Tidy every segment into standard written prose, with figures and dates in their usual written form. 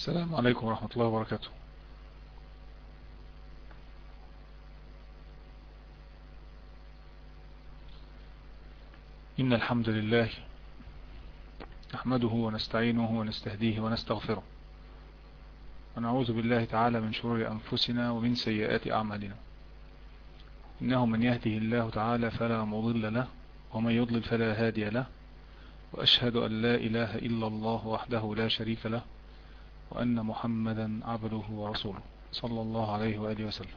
السلام عليكم ورحمة الله وبركاته. إن الحمد لله نحمده ونستعينه ونستهديه ونستغفره، ونعوذ بالله تعالى من شرور أنفسنا ومن سيئات أعمالنا. إنه من يهده الله تعالى فلا مضل له، ومن يضلل فلا هادي له، وأشهد أن لا إله إلا الله وحده لا شريك له، وأن محمدا عبده ورسوله صلى الله عليه وآله وسلم.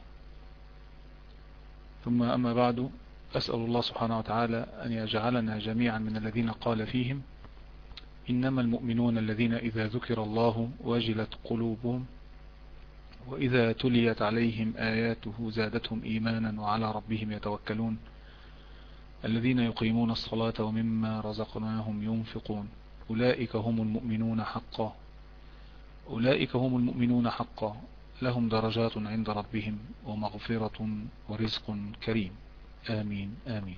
ثم أما بعد، أسأل الله سبحانه وتعالى أن يجعلنا جميعا من الذين قال فيهم: إنما المؤمنون الذين إذا ذكر الله وجلت قلوبهم وإذا تليت عليهم آياته زادتهم إيمانا وعلى ربهم يتوكلون الذين يقيمون الصلاة ومما رزقناهم ينفقون أولئك هم المؤمنون حقا أولئك هم المؤمنون حقا لهم درجات عند ربهم ومغفرة ورزق كريم. آمين آمين.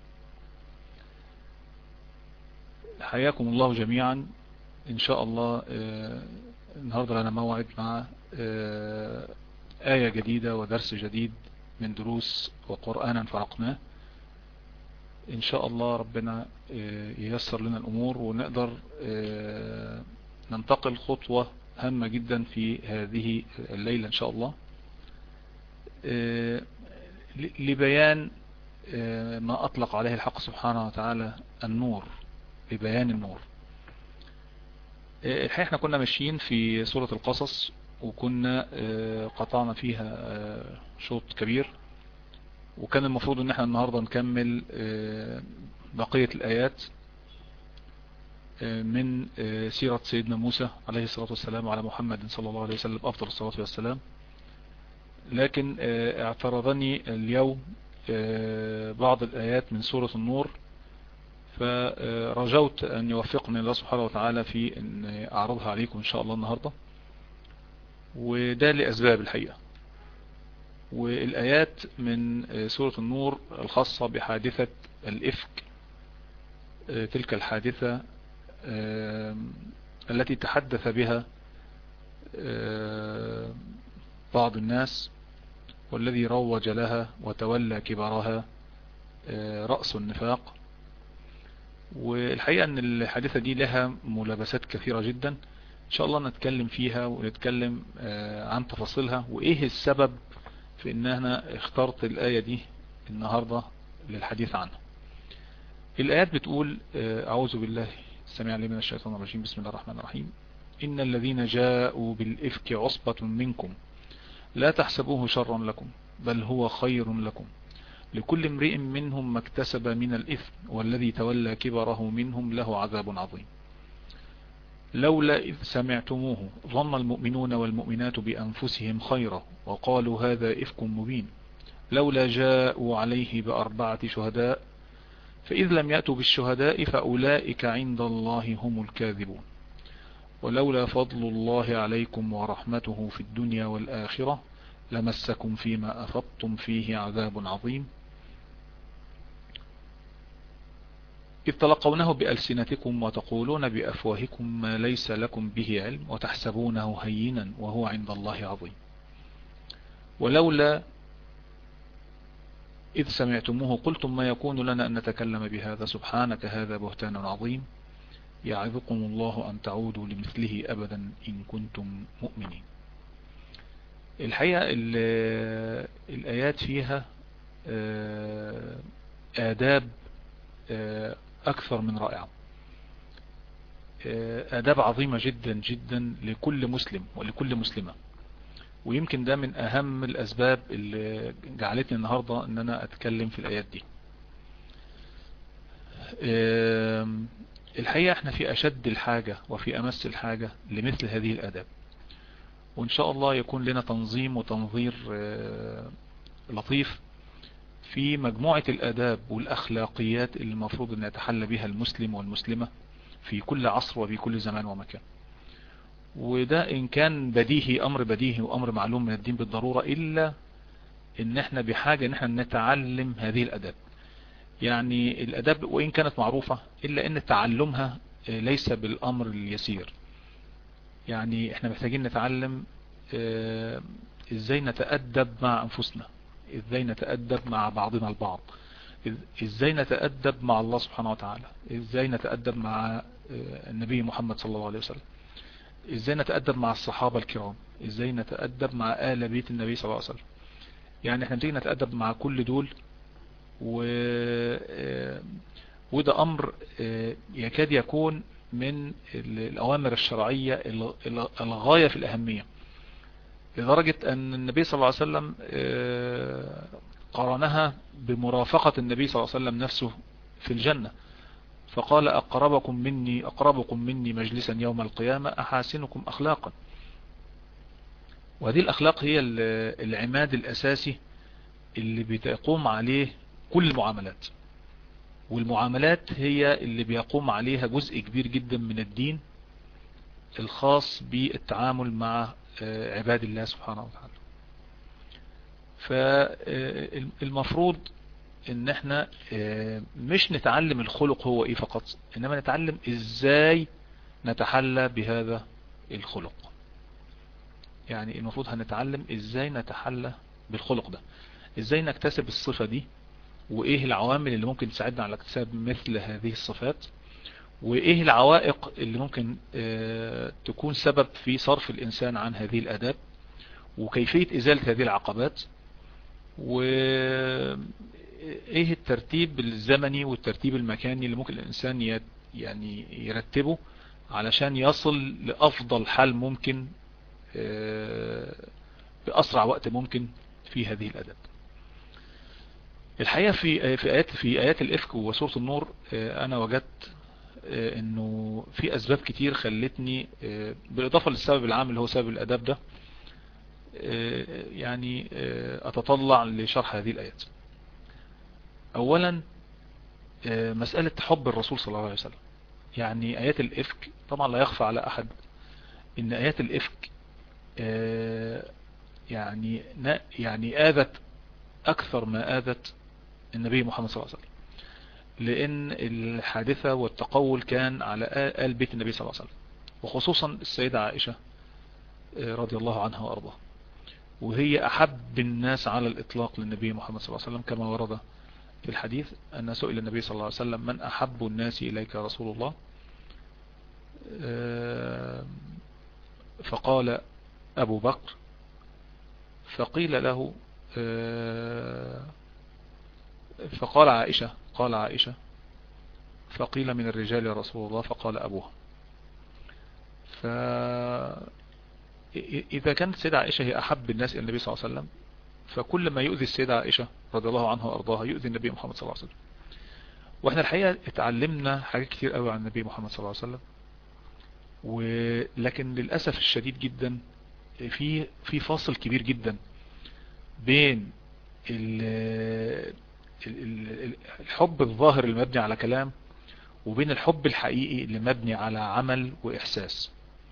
حياكم الله جميعا. إن شاء الله النهاردة لنا موعد مع آية جديدة ودرس جديد من دروس وقرآنا فرقناه. إن شاء الله ربنا ييسر لنا الأمور ونقدر ننتقل خطوة هامة جدا في هذه الليلة إن شاء الله، لبيان ما أطلق عليه الحق سبحانه وتعالى النور، لبيان النور. الحقيقة احنا كنا ماشيين في سورة القصص، وكنا قطعنا فيها شوط كبير، وكان المفروض ان احنا النهاردة نكمل بقية الآيات من سيرة سيدنا موسى عليه الصلاة والسلام وعلى محمد صلى الله عليه وسلم أفضل الصلاة والسلام. لكن اعترضني اليوم بعض الآيات من سورة النور، فرجوت أن يوفقني الله سبحانه وتعالى في أن أعرضها عليكم إن شاء الله النهاردة، وده لأسباب الحقيقة. والآيات من سورة النور الخاصة بحادثة الإفك، تلك الحادثة التي تحدث بها بعض الناس، والذي روج لها وتولى كبرها رأس النفاق. والحقيقة أن الحادثة دي لها ملابسات كثيرة جدا، إن شاء الله نتكلم فيها ونتكلم عن تفاصيلها، وإيه السبب في أن أنا اخترت الآية دي النهاردة للحديث عنها. الآيات بتقول: أعوذ بالله السميع العليم من الشيطان الرجيم، بسم الله الرحمن الرحيم. إن الذين جاءوا بالإفك عصبة منكم لا تحسبوه شرا لكم بل هو خير لكم لكل امرئ منهم ما اكتسب من الإثم والذي تولى كبره منهم له عذاب عظيم. لولا إذ سمعتموه ظن المؤمنون والمؤمنات بأنفسهم خيرا وقالوا هذا إفك مبين لولا جاءوا عليه بأربعة شهداء فإذ لم يأتوا بالشهداء فأولئك عند الله هم الكاذبون ولولا فضل الله عليكم ورحمته في الدنيا والآخرة لمسكم فيما أفضتم فيه عذاب عظيم إذ تلقونه بألسنتكم وتقولون بأفواهكم ما ليس لكم به علم وتحسبونه هينا وهو عند الله عظيم. ولولا إذ سمعتموه قلتم ما يكون لنا أن نتكلم بهذا سبحانك هذا بهتان عظيم يعظكم الله أن تعودوا لمثله أبدا إن كنتم مؤمنين. الحقيقة الآيات فيها آداب أكثر من رائعة، آداب عظيمة جدا جدا لكل مسلم ولكل مسلمة، ويمكن ده من أهم الأسباب اللي جعلتني النهاردة أن أنا أتكلم في الآيات دي. الحقيقة احنا في أشد الحاجة وفي أمس الحاجة لمثل هذه الآداب، وإن شاء الله يكون لنا تنظيم وتنظير لطيف في مجموعة الآداب والأخلاقيات اللي المفروض أن يتحلى بها المسلم والمسلمة في كل عصر وفي كل زمان ومكان. وده إن كان بديهي، أمر بديهي وأمر معلوم من الدين بالضرورة، إلا إن احنا بحاجة إن احنا نتعلم هذه الآداب. يعني الآداب وإن كانت معروفة إلا إن تعلمها ليس بالأمر اليسير. يعني احنا محتاجين نتعلم ازاي نتأدب مع انفسنا، ازاي نتأدب مع بعضنا البعض، ازاي نتأدب مع الله سبحانه وتعالى، ازاي نتأدب مع النبي محمد صلى الله عليه وسلم، ازاي نتأدب مع الصحابة الكرام، ازاي نتأدب مع آل بيت النبي صلى الله عليه وسلم. يعني احنا بنيجي نتأدب مع كل دول وده امر يكاد يكون من الاوامر الشرعية الغاية في الاهمية، لدرجة ان النبي صلى الله عليه وسلم قارنها بمرافقة النبي صلى الله عليه وسلم نفسه في الجنة، فقال أقربكم مني مجلسا يوم القيامة أحاسنكم أخلاقا. وهذه الأخلاق هي العماد الأساسي اللي بتقوم عليه كل المعاملات، والمعاملات هي اللي بيقوم عليها جزء كبير جدا من الدين الخاص بالتعامل مع عباد الله سبحانه وتعالى. فالمفروض ان احنا مش نتعلم الخلق هو ايه فقط، انما نتعلم ازاي نتحلى بهذا الخلق. يعني المفروض هنتعلم ازاي نتحلى بالخلق ده، ازاي نكتسب الصفة دي، وايه العوامل اللي ممكن تساعدنا على اكتساب مثل هذه الصفات، وايه العوائق اللي ممكن تكون سبب في صرف الانسان عن هذه الاداب، وكيفية ازالة هذه العقبات، وايه الترتيب الزمني والترتيب المكاني اللي ممكن الانسان يعني يرتبه علشان يصل لافضل حال ممكن باسرع وقت ممكن في هذه الاداب. الحقيقة في آيات الإفك وسورة النور أنا وجدت إنه في أسباب كتير خلتني بالإضافة للسبب العام اللي هو سبب الأداب ده يعني أتطلع لشرح هذه الآيات. أولا مسألة حب الرسول صلى الله عليه وسلم. يعني آيات الإفك طبعا لا يخفى على أحد إن آيات الإفك يعني آذت أكثر ما آذت النبي محمد صلى الله عليه وسلم، لأن الحادثة والتقول كان على آل بيت النبي صلى الله عليه وسلم، وخصوصا السيدة عائشة رضي الله عنها وأرضاها، وهي أحب الناس على الإطلاق للنبي محمد صلى الله عليه وسلم، كما ورد في الحديث أن سئل النبي صلى الله عليه وسلم من أحب الناس إليك يا رسول الله، فقال أبو بكر، فقيل له فقال عائشة، قال عائشة، فقيل من الرجال يا رسول الله، فقال أبوها. فإذا كانت السيدة عائشة هي أحب الناس إلى النبي صلى الله عليه وسلم، فكل ما يؤذي السيدة عائشة رضي الله عنها وأرضاها يؤذي النبي محمد صلى الله عليه وسلم. وإحنا الحقيقة اتعلمنا حاجات كتير قوي عن النبي محمد صلى الله عليه وسلم، ولكن للأسف الشديد جدا في فاصل كبير جدا بين الحب الظاهر المبني على كلام وبين الحب الحقيقي اللي مبني على عمل وإحساس.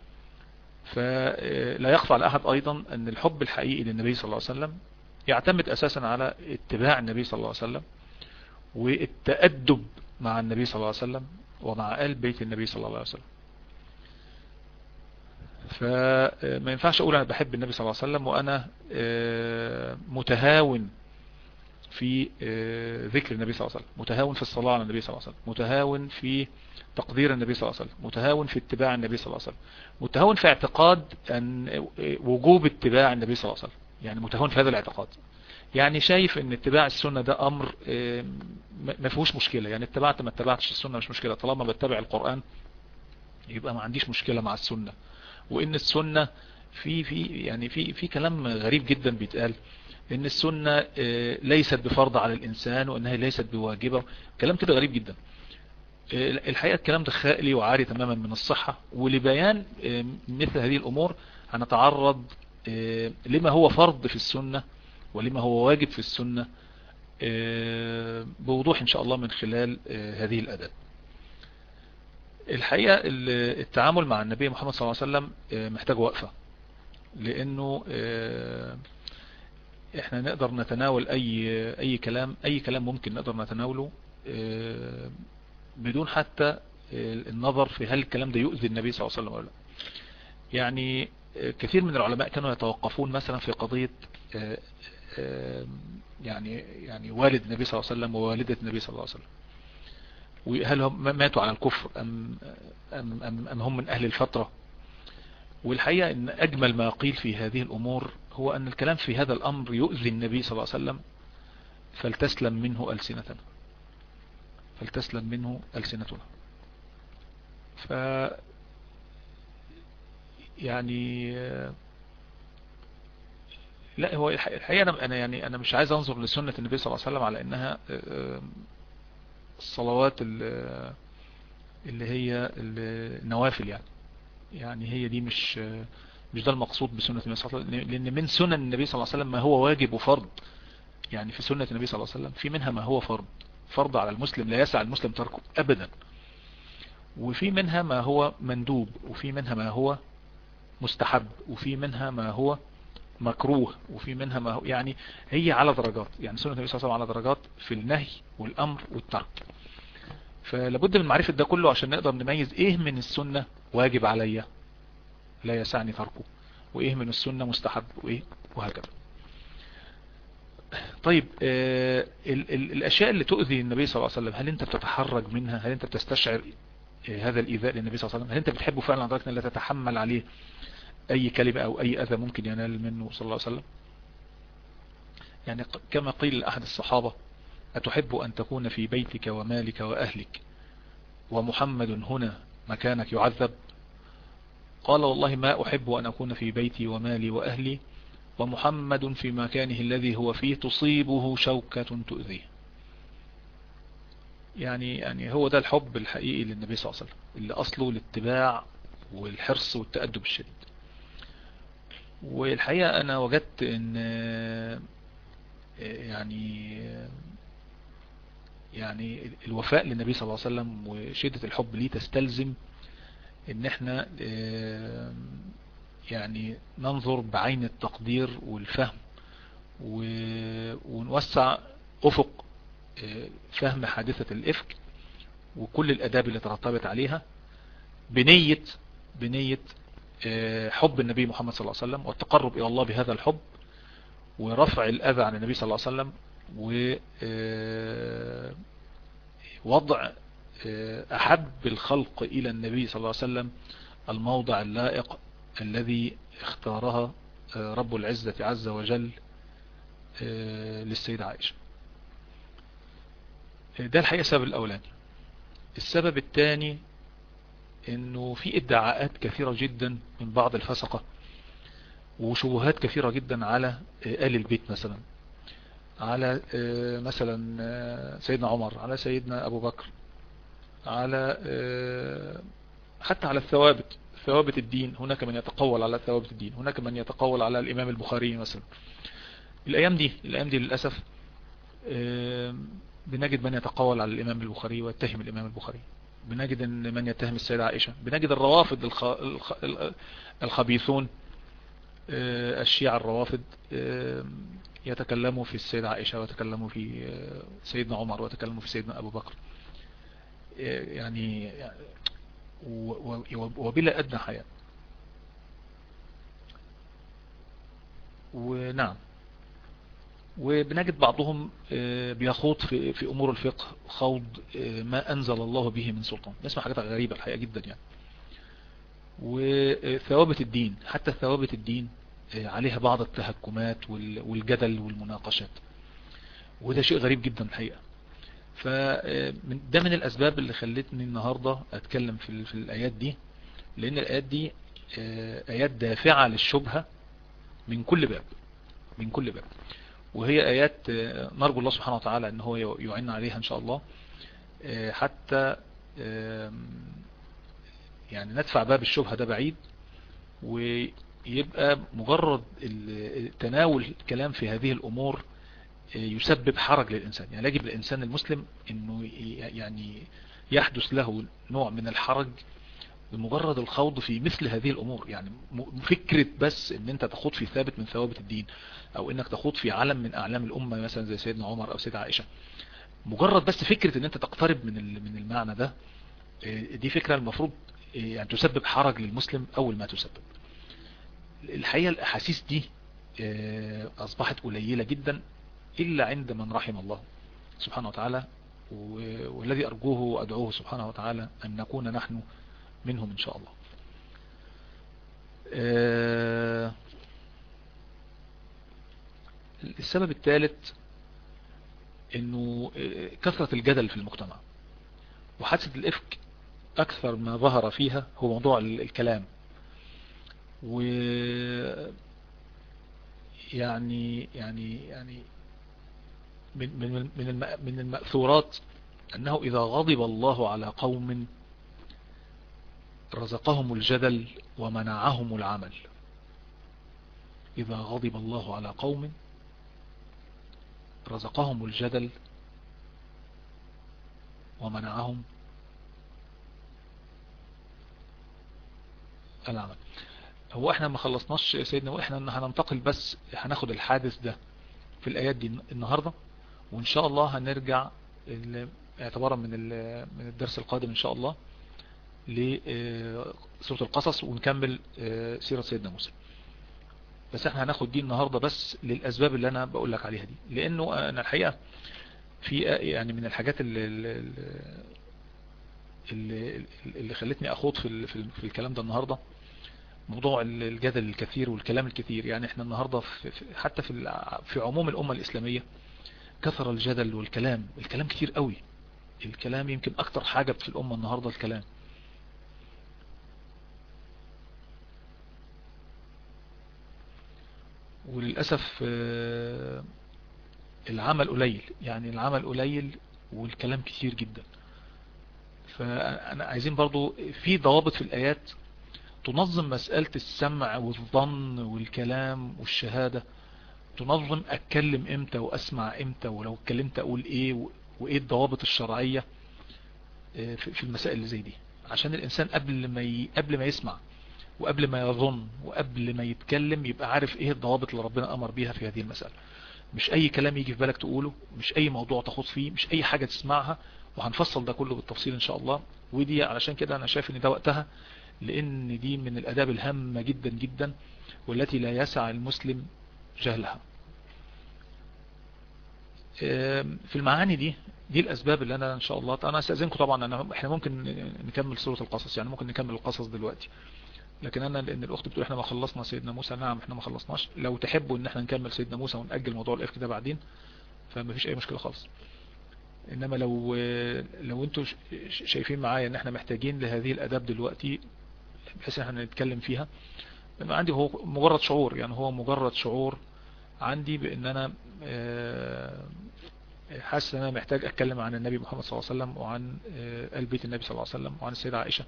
فلا يخفى على أحد أيضا أن الحب الحقيقي للنبي صلى الله عليه وسلم يعتمد أساسا على اتباع النبي صلى الله عليه وسلم والتأدب مع النبي صلى الله عليه وسلم ومع آل بيت النبي صلى الله عليه وسلم. فما ينفعش أقول أنا بحب النبي صلى الله عليه وسلم وأنا متهاون في ذكر النبي صلى الله عليه وسلم، متهاون في الصلاة على النبي صلى الله عليه وسلم، متهاون في تقدير النبي صلى الله عليه وسلم، متهاون في اتباع النبي صلى الله عليه وسلم، متهاون في اعتقاد أن وجوب اتباع النبي صلى الله عليه وسلم، يعني متهاون في هذا الاعتقاد. يعني شايف ان اتباع السنة ده امر ما فيهوش مشكلة، يعني اتبعت ما اتبعتش السنة مش مشكلة، طالما بتبع القرآن يبقى ما عنديش مشكلة مع السنة. وان السنة في كلام غريب جدا بيتقال ان السنة ليست بفرض على الانسان وانها ليست بواجبة، كلام كده غريب جدا. الحقيقة الكلام ده خائلي وعاري تماما من الصحة، ولبيان مثل هذه الامور هنتعرض لما هو فرض في السنة ولما هو واجب في السنة بوضوح ان شاء الله من خلال هذه الاداب. الحقيقة التعامل مع النبي محمد صلى الله عليه وسلم محتاج وقفة، لانه احنا نقدر نتناول اي كلام ممكن نقدر نتناوله بدون حتى النظر في هل الكلام ده يؤذي النبي صلى الله عليه وسلم ولا لا. يعني كثير من العلماء كانوا يتوقفون مثلا في قضية يعني والد النبي صلى الله عليه وسلم ووالدة النبي صلى الله عليه وسلم، وهل هم ماتوا على الكفر أم هم من أهل الفترة. والحقيقة أن أجمل ما قيل في هذه الأمور هو أن الكلام في هذا الأمر يؤذي النبي صلى الله عليه وسلم، فلتسلم منه ألسنتنا، فلتسلم منه ألسنتنا. ف يعني لا، هو الحقيقة أنا مش عايز أنظر لسنة النبي صلى الله عليه وسلم على أنها الصلوات اللي هي النوافل، يعني هي دي مش ده المقصود بسنة النبي صلى الله عليه وسلم، لأن من سنن النبي صلى الله عليه وسلم ما هو واجب وفرض. يعني في سنة النبي صلى الله عليه وسلم في منها ما هو فرض على المسلم لا يسع المسلم تركه أبدا، وفي منها ما هو مندوب، وفي منها ما هو مستحب، وفي منها ما هو مكروه، وفي منها ما هو يعني هي على درجات. يعني سنة النبي صلى الله عليه وسلم على درجات في النهي والأمر والترك. فلابد من معرفة ده كله عشان نقدر نميز ايه من السنة واجب عليا لا يسعني تركه، وايه من السنة مستحب، وايه وهكذا. طيب الاشياء اللي تؤذي النبي صلى الله عليه وسلم، هل انت بتتحرج منها؟ هل انت بتستشعر هذا الايذاء للنبي صلى الله عليه وسلم؟ هل انت بتحبه فعلا لدرجة ان لا تتحمل عليه اي كلمة او اي اذى ممكن ينال منه صلى الله عليه وسلم؟ يعني كما قيل لأحد الصحابة: أتحب أن تكون في بيتك ومالك وأهلك ومحمد هنا مكانك يعذب؟ قال: والله ما أحب أن أكون في بيتي ومالي وأهلي ومحمد في مكانه الذي هو فيه تصيبه شوكة تؤذيه. يعني هو ده الحب الحقيقي للنبي صلى الله عليه وسلم، اللي أصله الاتباع والحرص والتأدب الشديد. والحقيقة أنا وجدت أن يعني الوفاء للنبي صلى الله عليه وسلم وشدة الحب ليه تستلزم ان احنا يعني ننظر بعين التقدير والفهم، ونوسع افق فهم حادثة الافك وكل الاداب اللي ترتبط عليها بنية حب النبي محمد صلى الله عليه وسلم والتقرب الى الله بهذا الحب ورفع الاذى عن النبي صلى الله عليه وسلم ووضع أحب الخلق إلى النبي صلى الله عليه وسلم الموضع اللائق الذي اختارها رب العزة عز وجل للسيدة عائشة. ده الحقيقة السبب الأولاني. السبب الثاني انه في ادعاءات كثيرة جدا من بعض الفسقة وشبهات كثيرة جدا على آل البيت، مثلا على مثلا سيدنا عمر، على سيدنا أبو بكر، على حتى على ثوابت الدين. هناك من يتقول على ثوابت الدين، هناك من يتقول على الإمام البخاري مثلا. الأيام دي للأسف بنجد من يتقول على الإمام البخاري ويتهم الإمام البخاري، بنجد ان من يتهم السيدة عائشة، بنجد الروافض الخبيثون الشيعة الروافض يتكلموا في السيدة عائشة ويتكلموا في سيدنا عمر ويتكلموا في سيدنا أبو بكر، يعني وبلا أدنى حياء. ونعم، وبنجد بعضهم بيخوض في أمور الفقه خوض ما أنزل الله به من سلطان. نسمع حاجات غريبة الحقيقة جدا يعني. وثوابت الدين، حتى ثوابت الدين عليها بعض التهكمات والجدل والمناقشات، وده شيء غريب جدا الحقيقة. فده من الأسباب اللي خلتني النهاردة أتكلم في الآيات دي، لأن الآيات دي آيات دافعة للشبهة من كل باب، وهي آيات نرجو الله سبحانه وتعالى أن هو يعيننا عليها إن شاء الله، حتى يعني ندفع باب الشبهة ده بعيد، ويبقى مجرد تناول الكلام في هذه الأمور يسبب حرج للإنسان. يعني يجب الإنسان المسلم أنه يعني يحدث له نوع من الحرج بمجرد الخوض في مثل هذه الأمور. يعني فكرة بس ان انت تخوض في ثابت من ثوابت الدين، او انك تخوض في علم من اعلام الامة مثلا زي سيدنا عمر او سيدة عائشة، مجرد بس فكرة ان انت تقترب من المعنى ده، دي فكرة المفروض يعني تسبب حرج للمسلم اول ما تسبب. الحقيقة الأحاسيس دي أصبحت قليلة جدا إلا عند من رحم الله سبحانه وتعالى، والذي أرجوه وأدعوه سبحانه وتعالى أن نكون نحن منهم إن شاء الله. السبب الثالث انه كثرة الجدل في المجتمع، وحادثة الإفك أكثر ما ظهر فيها هو موضوع الكلام. و يعني من المأثورات أنه إذا غضب الله على قوم رزقهم الجدل ومنعهم العمل. إذا غضب الله على قوم رزقهم الجدل ومنعهم العمل. هو احنا ما خلصناش يا سيدنا، واحنا هننتقل بس هناخد الحادث ده في الآيات دي النهاردة، وإن شاء الله هنرجع اعتبارا من الدرس القادم إن شاء الله لسورة القصص ونكمل سيرة سيدنا موسى. بس احنا هناخد دي النهاردة بس للأسباب اللي أنا بقول لك عليها دي، لأنه أنا الحقيقة في يعني من الحاجات اللي خلتني أخوض في الكلام ده النهاردة موضوع الجدل الكثير والكلام الكثير. يعني احنا النهاردة حتى في عموم الأمة الإسلامية كثر الجدل والكلام، الكلام كتير قوي. الكلام يمكن أكتر حاجة في الأمة النهاردة الكلام. وللأسف العمل قليل، يعني العمل قليل والكلام كتير جدا. فأنا عايزين برضو في ضوابط في الآيات تنظم مسألة السمع والظن والكلام والشهادة، تنظم أتكلم امتى وأسمع امتى، ولو اتكلمت أقول ايه، وايه الضوابط الشرعية في المسائل اللي زي دي، عشان الإنسان قبل ما يسمع وقبل ما يظن وقبل ما يتكلم يبقى عارف ايه الضوابط اللي ربنا أمر بيها في هذه المسألة. مش أي كلام يجي في بالك تقوله، مش أي موضوع تخوض فيه، مش أي حاجة تسمعها. وهنفصل ده كله بالتفصيل إن شاء الله. ودي علشان كده أنا شايف إن ده وقتها، لأن دي من الآداب الهامة جدا جدا والتي لا يسع المسلم جهلها. في المعاني دي الأسباب اللي أنا إن شاء الله. أنا أستأذنكم طبعا، إحنا ممكن نكمل سورة القصص، يعني ممكن نكمل القصص دلوقتي، لكن أنا لأن الأخت بتقول إحنا ما خلصنا سيدنا موسى. نعم إحنا ما خلصناش. لو تحبوا إن إحنا نكمل سيدنا موسى ونأجل موضوع الإفك ده بعدين فما فيش أي مشكلة خالص. إنما لو أنتوا شايفين معايا إن إحنا محتاجين لهذه الأداب دلوقتي بحيث إن إحنا نتكلم فيها، أنا عندي هو مجرد شعور، يعني هو مجرد شعور عندي بأن أنا حاسس ان انا محتاج اتكلم عن النبي محمد صلى الله عليه وسلم وعن آل بيت النبي صلى الله عليه وسلم وعن السيدة عائشة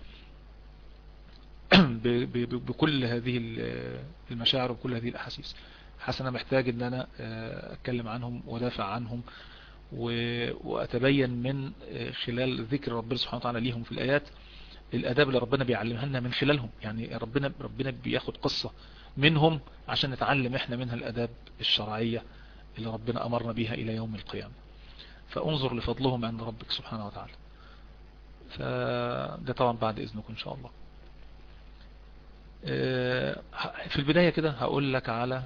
بكل هذه المشاعر وبكل هذه الاحاسيس. حاسس ان انا محتاج ان انا اتكلم عنهم ودافع عنهم واتبين من خلال ذكر ربنا سبحانه وتعالى ليهم في الايات الاداب اللي ربنا بيعلمها لنا من خلالهم. يعني ربنا بياخد قصة منهم عشان نتعلم احنا منها الاداب الشرعية اللي ربنا امرنا بيها الى يوم القيامة. فانظر لفضلهم عند ربك سبحانه وتعالى. فده طبعا بعد اذنكم ان شاء الله. في البداية كده هقول لك على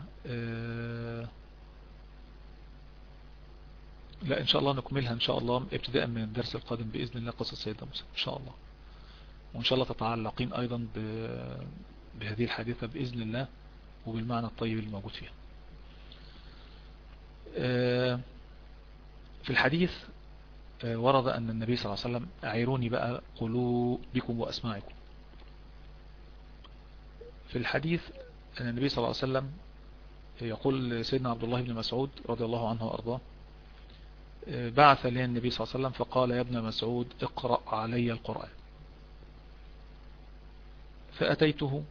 لا ان شاء الله نكملها ان شاء الله ابتداء من الدرس القادم باذن الله قصة سيدنا موسى ان شاء الله، وان شاء الله تتعلقين ايضا بهذه الحادثة باذن الله وبالمعنى الطيب الموجود فيها. في الحديث ورد أن النبي صلى الله عليه وسلم أعيروني بقى قلوبكم وأسماعكم. في الحديث أن النبي صلى الله عليه وسلم يقول سيدنا عبد الله بن مسعود رضي الله عنه وأرضاه بعث لي النبي صلى الله عليه وسلم فقال يا ابن مسعود اقرأ علي القرآن. فأتيته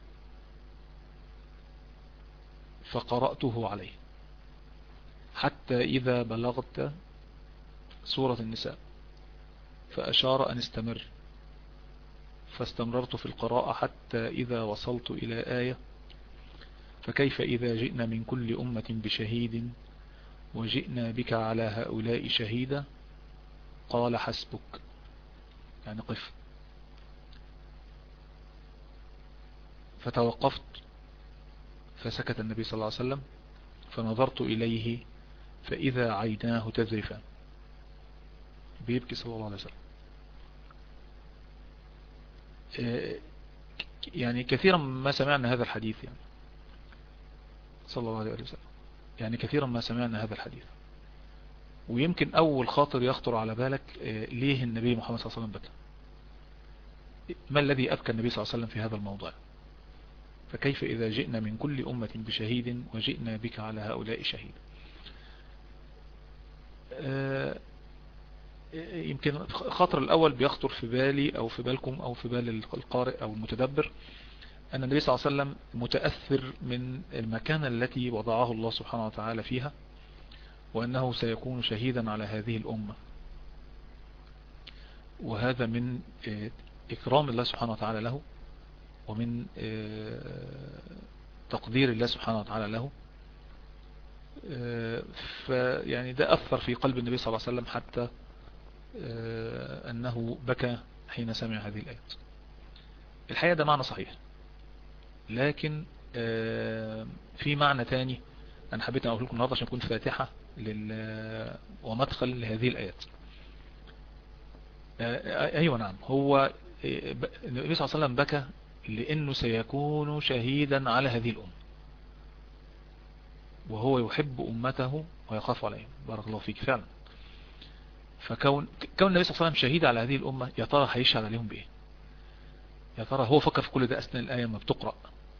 فقرأته عليه حتى إذا بلغت سورة النساء فأشار أن استمر، فاستمررت في القراءة حتى إذا وصلت إلى آية فكيف إذا جئنا من كل أمة بشهيد وجئنا بك على هؤلاء شهيدا قال حسبك، يعني قف. فتوقفت فسكت النبي صلى الله عليه وسلم، فنظرت إليه فإذا عيناه تذرفان، بيبكي صلى الله عليه وسلم. يعني كثيرا ما سمعنا هذا الحديث، يعني صلى الله عليه وسلم، يعني كثيرا ما سمعنا هذا الحديث. ويمكن أول خاطر يخطر على بالك ليه النبي محمد صلى الله عليه وسلم بكى؟ ما الذي أبكى النبي صلى الله عليه وسلم في هذا الموضوع؟ فكيف إذا جئنا من كل أمة بشهيد وجئنا بك على هؤلاء شهيد؟ يمكن خاطر الأول بيخطر في بالي أو في بالكم أو في بال القارئ أو المتدبر أن النبي صلى الله عليه وسلم متأثر من المكانة التي وضعه الله سبحانه وتعالى فيها، وأنه سيكون شهيدا على هذه الأمة، وهذا من إكرام الله سبحانه وتعالى له، ومن تقدير الله سبحانه وتعالى له. فيعني ده أثر في قلب النبي صلى الله عليه وسلم حتى أنه بكى حين سمع هذه الآيات. الحقيقة ده معنى صحيح، لكن في معنى تاني أنا حبيت أقول لكم النهاردة عشان يكون فاتحة ومدخل لهذه الآيات. أيوة نعم، هو النبي صلى الله عليه وسلم بكى لأنه سيكون شهيدا على هذه الأمة، وهو يحب أمته ويخاف عليهم. بارك الله فيك فعلا. فكون النبي صلى الله عليه وسلم شهيد على هذه الأمة، يا ترى هيشهد عليهم بإيه؟ يا ترى هو فكر في كل ده أثناء الآية ما بتقرأ؟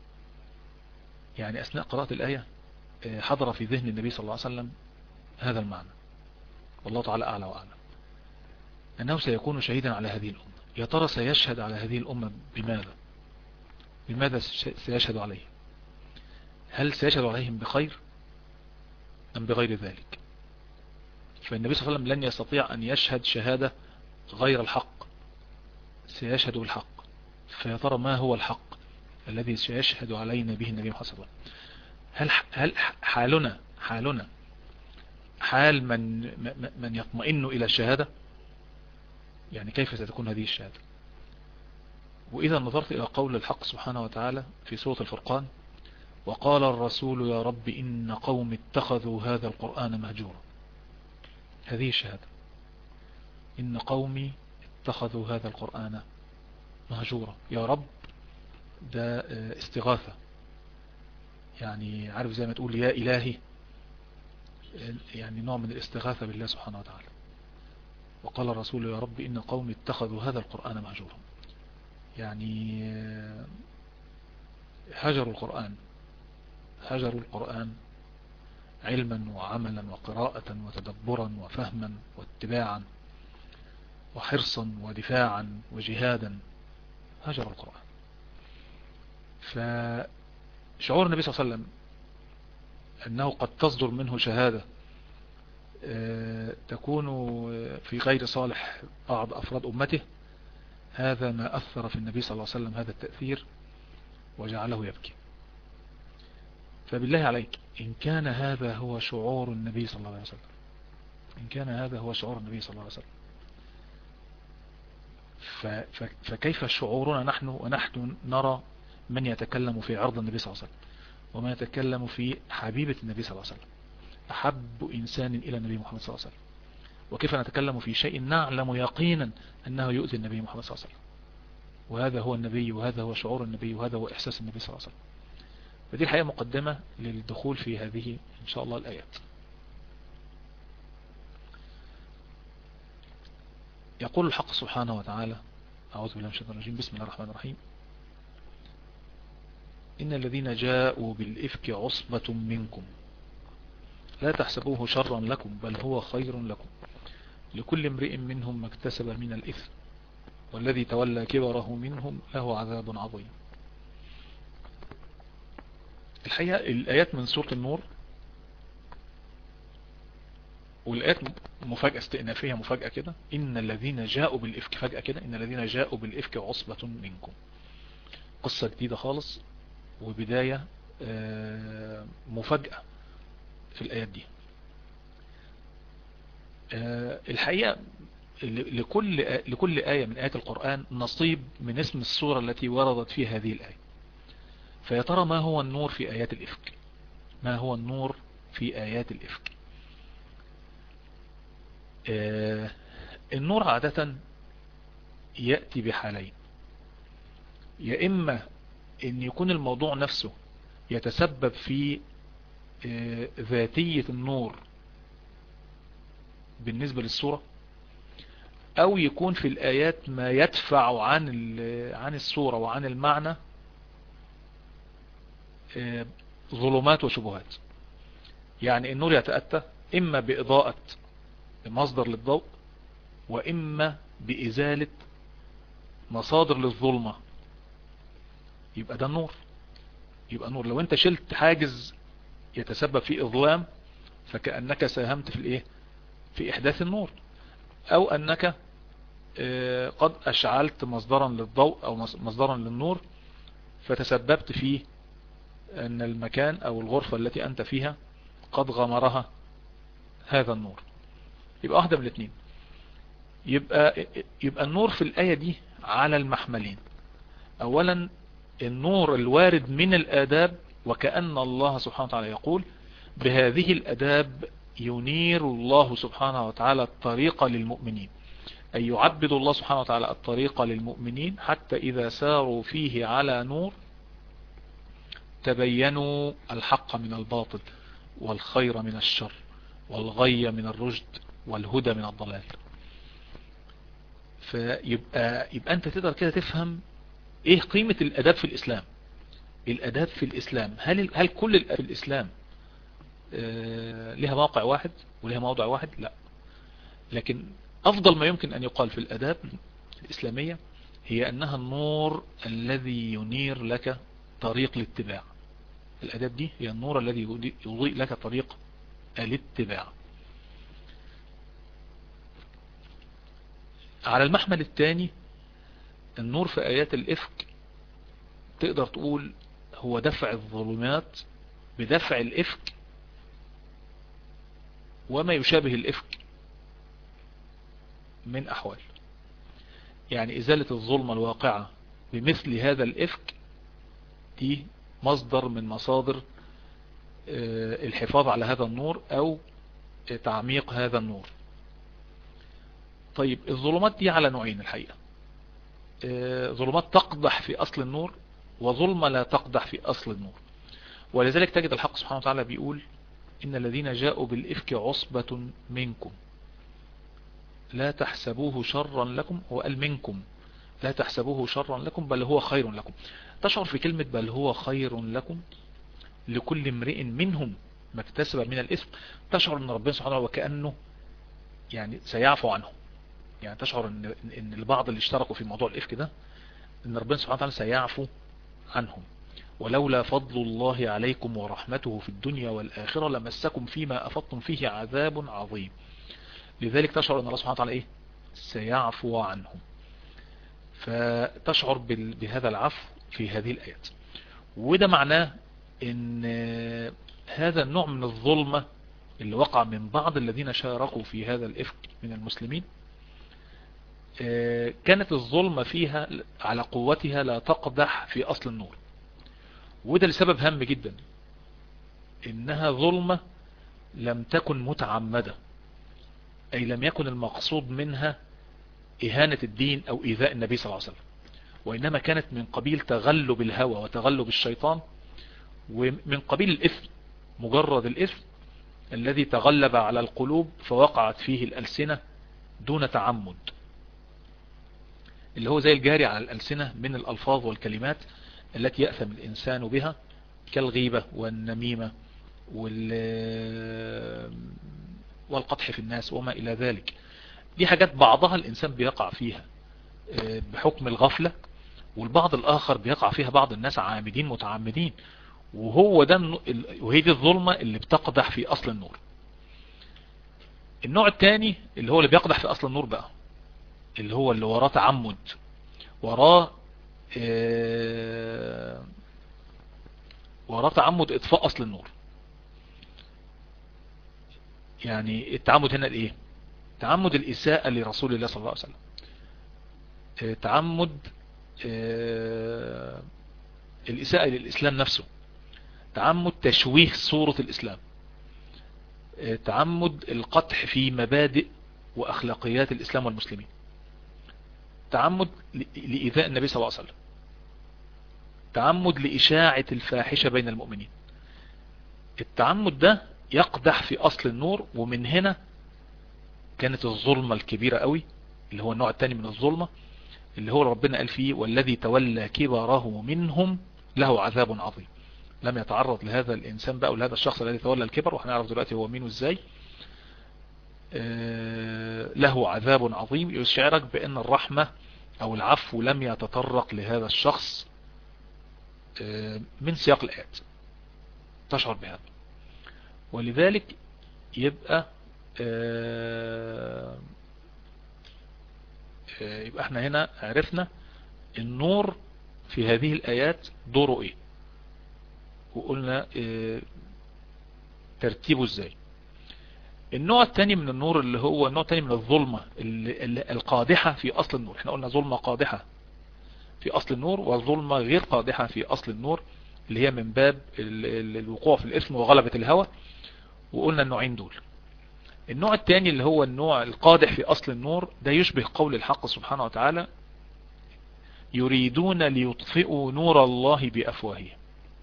يعني أثناء قراءة الآية حضر في ذهن النبي صلى الله عليه وسلم هذا المعنى، والله تعالى أعلى وأعلم، أنه سيكون شهيدا على هذه الأمة. يا ترى سيشهد على هذه الأمة بماذا؟ بماذا سيشهد عليه؟ هل سيشهد عليهم بخير أم بغير ذلك؟ فالنبي صلى الله عليه وسلم لن يستطيع أن يشهد شهادة غير الحق، سيشهد بالحق. فيا ترى ما هو الحق الذي سيشهد علينا به النبي محمد صلى الله عليه وسلم؟ هل حالنا حال من يطمئن إلى الشهادة؟ يعني كيف ستكون هذه الشهادة؟ وإذا نظرت إلى قول الحق سبحانه وتعالى في سورة الفرقان: وقال الرسول يا رب إن قوم اتخذوا هذا القرآن مهجورا. هذه الشهادة، إن قومي اتخذوا هذا القرآن مهجورا. يا رب ده استغاثة، يعني عارف زي ما تقول يا إلهي، يعني نوع من الاستغاثة بالله سبحانه وتعالى. وقال الرسول يا رب إن قومي اتخذوا هذا القرآن مهجورا، يعني هجروا القرآن علما وعملا وقراءة وتدبرا وفهما واتباعا وحرصا ودفاعا وجهادا، هجروا القرآن. فشعور النبي صلى الله عليه وسلم أنه قد تصدر منه شهادة تكون في غير صالح بعض أفراد أمته، هذا ما أثر في النبي صلى الله عليه وسلم هذا التأثير وجعله يبكي. فبالله عليك، إن كان هذا هو شعور النبي صلى الله عليه وسلم، فكيف شعورنا نحن ونحن نرى من يتكلم في عرض النبي صلى الله عليه وسلم، ومن يتكلم في حبيبة النبي صلى الله عليه وسلم، أحب إنسان إلى النبي محمد صلى الله عليه وسلم، وكيف نتكلم في شيء نعلم يقينا أنه يؤذي النبي محمد صلى الله عليه وسلم. وهذا هو النبي، وهذا هو شعور النبي، وهذا هو إحساس النبي صلى الله عليه وسلم. فدي الحقيقة مقدمة للدخول في هذه إن شاء الله الآيات. يقول الحق سبحانه وتعالى: أعوذ بالله من الشيطان الرجيم، بسم الله الرحمن الرحيم: إن الذين جاءوا بالإفك عصبة منكم لا تحسبوه شرا لكم بل هو خير لكم، لكل امرئ منهم ما اكتسب من الإثم والذي تولى كبره منهم له عذاب عظيم. الحقيقة الآيات من سورة النور، والآيات مفاجأة استئنافية، مفاجأة كده: إن الذين جاءوا بالإفك، فجأة كده إن الذين جاءوا بالإفك عصبة منكم. قصة جديدة خالص وبداية مفاجأة في الآيات دي. الحقيقة لكل آية من آيات القرآن نصيب من اسم السورة التي وردت فيها هذه الآية. فيا ترى ما هو النور في آيات الإفك؟ ما هو النور في آيات الإفك؟ النور عادة يأتي بحالين، يا إما أن يكون الموضوع نفسه يتسبب في ذاتية النور بالنسبة للصورة، أو يكون في الآيات ما يدفع عن الصورة وعن المعنى ظلمات وشبهات. يعني النور يتأتى إما بإضاءة مصدر للضوء، وإما بإزالة مصادر للظلمة. يبقى ده النور. يبقى النور لو انت شلت حاجز يتسبب في إظلام، فكأنك ساهمت في الايه، في إحداث النور، أو أنك قد أشعلت مصدرا للضوء أو مصدرا للنور، فتسببت في أن المكان أو الغرفة التي أنت فيها قد غمرها هذا النور. يبقى واحدة من الاثنين. يبقى النور في الآية دي على المحملين. أولا النور الوارد من الآداب، وكأن الله سبحانه وتعالى يقول بهذه الآداب ينير الله سبحانه وتعالى الطريق للمؤمنين، أي يعبد الله سبحانه وتعالى الطريق للمؤمنين حتى إذا ساروا فيه على نور تبينوا الحق من الباطل والخير من الشر والغي من الرشد والهدى من الضلال. فيبقى أنت تقدر كده تفهم إيه قيمة الأداب في الإسلام. الأداب في الإسلام، هل كل الأداب في الإسلام لها موقع واحد ولها موضع واحد؟ لا، لكن أفضل ما يمكن أن يقال في الأداب الإسلامية هي أنها النور الذي ينير لك طريق الاتباع. الأداب دي هي النور الذي يضيء لك طريق الاتباع. على المحمل الثاني، النور في آيات الإفك تقدر تقول هو دفع الظلمات بدفع الإفك وما يشابه الإفك من أحوال. يعني إزالة الظلمة الواقعة بمثل هذا الإفك دي مصدر من مصادر الحفاظ على هذا النور أو تعميق هذا النور. طيب الظلمات دي على نوعين الحقيقة، ظلمات تقدح في أصل النور، وظلمة لا تقدح في أصل النور. ولذلك تجد الحق سبحانه وتعالى بيقول إن الذين جاءوا بالإفك عصبة منكم لا تحسبوه شرا لكم. هو قال منكم، لا تحسبوه شرا لكم بل هو خير لكم. تشعر في كلمة بل هو خير لكم، لكل امرئ منهم ما اكتسب من الإثم. تشعر ان ربنا سبحانه وتعالى وكأنه يعني سيعفو عنهم. يعني تشعر ان البعض اللي اشتركوا في موضوع الإفك ده ان ربنا سبحانه وتعالى سيعفو عنهم. ولولا فضل الله عليكم ورحمته في الدنيا والآخرة لمسكم فيما أفضتم فيه عذاب عظيم. لذلك تشعر ان الله سبحانه وتعالى سيعفو عنهم. فتشعر بهذا العفو في هذه الآيات. وده معناه ان هذا النوع من الظلمة اللي وقع من بعض الذين شاركوا في هذا الإفك من المسلمين، كانت الظلمة فيها على قوتها لا تقدح في أصل النور. وده لسبب هام جدا، إنها ظلمة لم تكن متعمدة، أي لم يكن المقصود منها إهانة الدين أو إيذاء النبي صلى الله عليه وسلم، وإنما كانت من قبيل تغلب الهوى وتغلب الشيطان، ومن قبيل الإثم، مجرد الإثم الذي تغلب على القلوب فوقعت فيه الألسنة دون تعمد، اللي هو زي الجاري على الألسنة من الألفاظ والكلمات التي يأثم الإنسان بها، كالغيبة والنميمة والقدح في الناس وما إلى ذلك. دي حاجات بعضها الإنسان بيقع فيها بحكم الغفلة، والبعض الآخر بيقع فيها بعض الناس عامدين متعمدين، وهي دي الظلمة اللي بتقدح في أصل النور. النوع الثاني اللي هو اللي بيقدح في أصل النور بقى، اللي هو اللي وراه تعمد، وراه تعمد إطفاء أصل النور. يعني التعمد هنا الايه؟ تعمد الإساءة لرسول الله صلى الله عليه وسلم، تعمد الإساءة للإسلام نفسه، تعمد تشويه صورة الإسلام، تعمد القدح في مبادئ وأخلاقيات الإسلام والمسلمين، تعمد لإيذاء النبي صلى الله عليه وسلم، تعمد لإشاعة الفاحشة بين المؤمنين. التعمد ده يقدح في أصل النور، ومن هنا كانت الظلمة الكبيرة قوي اللي هو النوع الثاني من الظلمة، اللي هو ربنا قال فيه والذي تولى كبره منهم له عذاب عظيم. لم يتعرض لهذا الإنسان بقى ولهذا الشخص الذي تولى الكبر، وهنعرف دلوقتي هو مين وازاي. له عذاب عظيم، يشعرك بأن الرحمة أو العفو لم يتطرق لهذا الشخص من سياق الآيات، تشعر بهذا. ولذلك يبقى احنا هنا عرفنا النور في هذه الآيات دوره ايه، وقلنا ترتيبه ازاي. النوع الثاني من النور اللي هو النوع الثاني من الظلمة القادحة في أصل النور. احنا قلنا ظلمة قادحة في أصل النور وظلمة غير قادحة في أصل النور، اللي هي من باب الوقوع في الإثم وغلبة الهوى، وقلنا النوعين دول. النوع الثاني اللي هو النوع القادح في أصل النور، ده يشبه قول الحق سبحانه وتعالى يريدون ليطفئوا نور الله بأفواههم.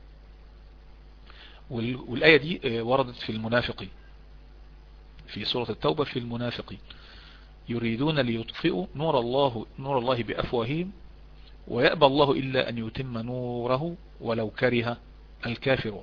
والآية دي وردت في المنافقين في سورة التوبة، في المنافقين يريدون ليطفئوا نور الله بأفواههم ويأبى الله إلا أن يتم نوره ولو كره الكافرون.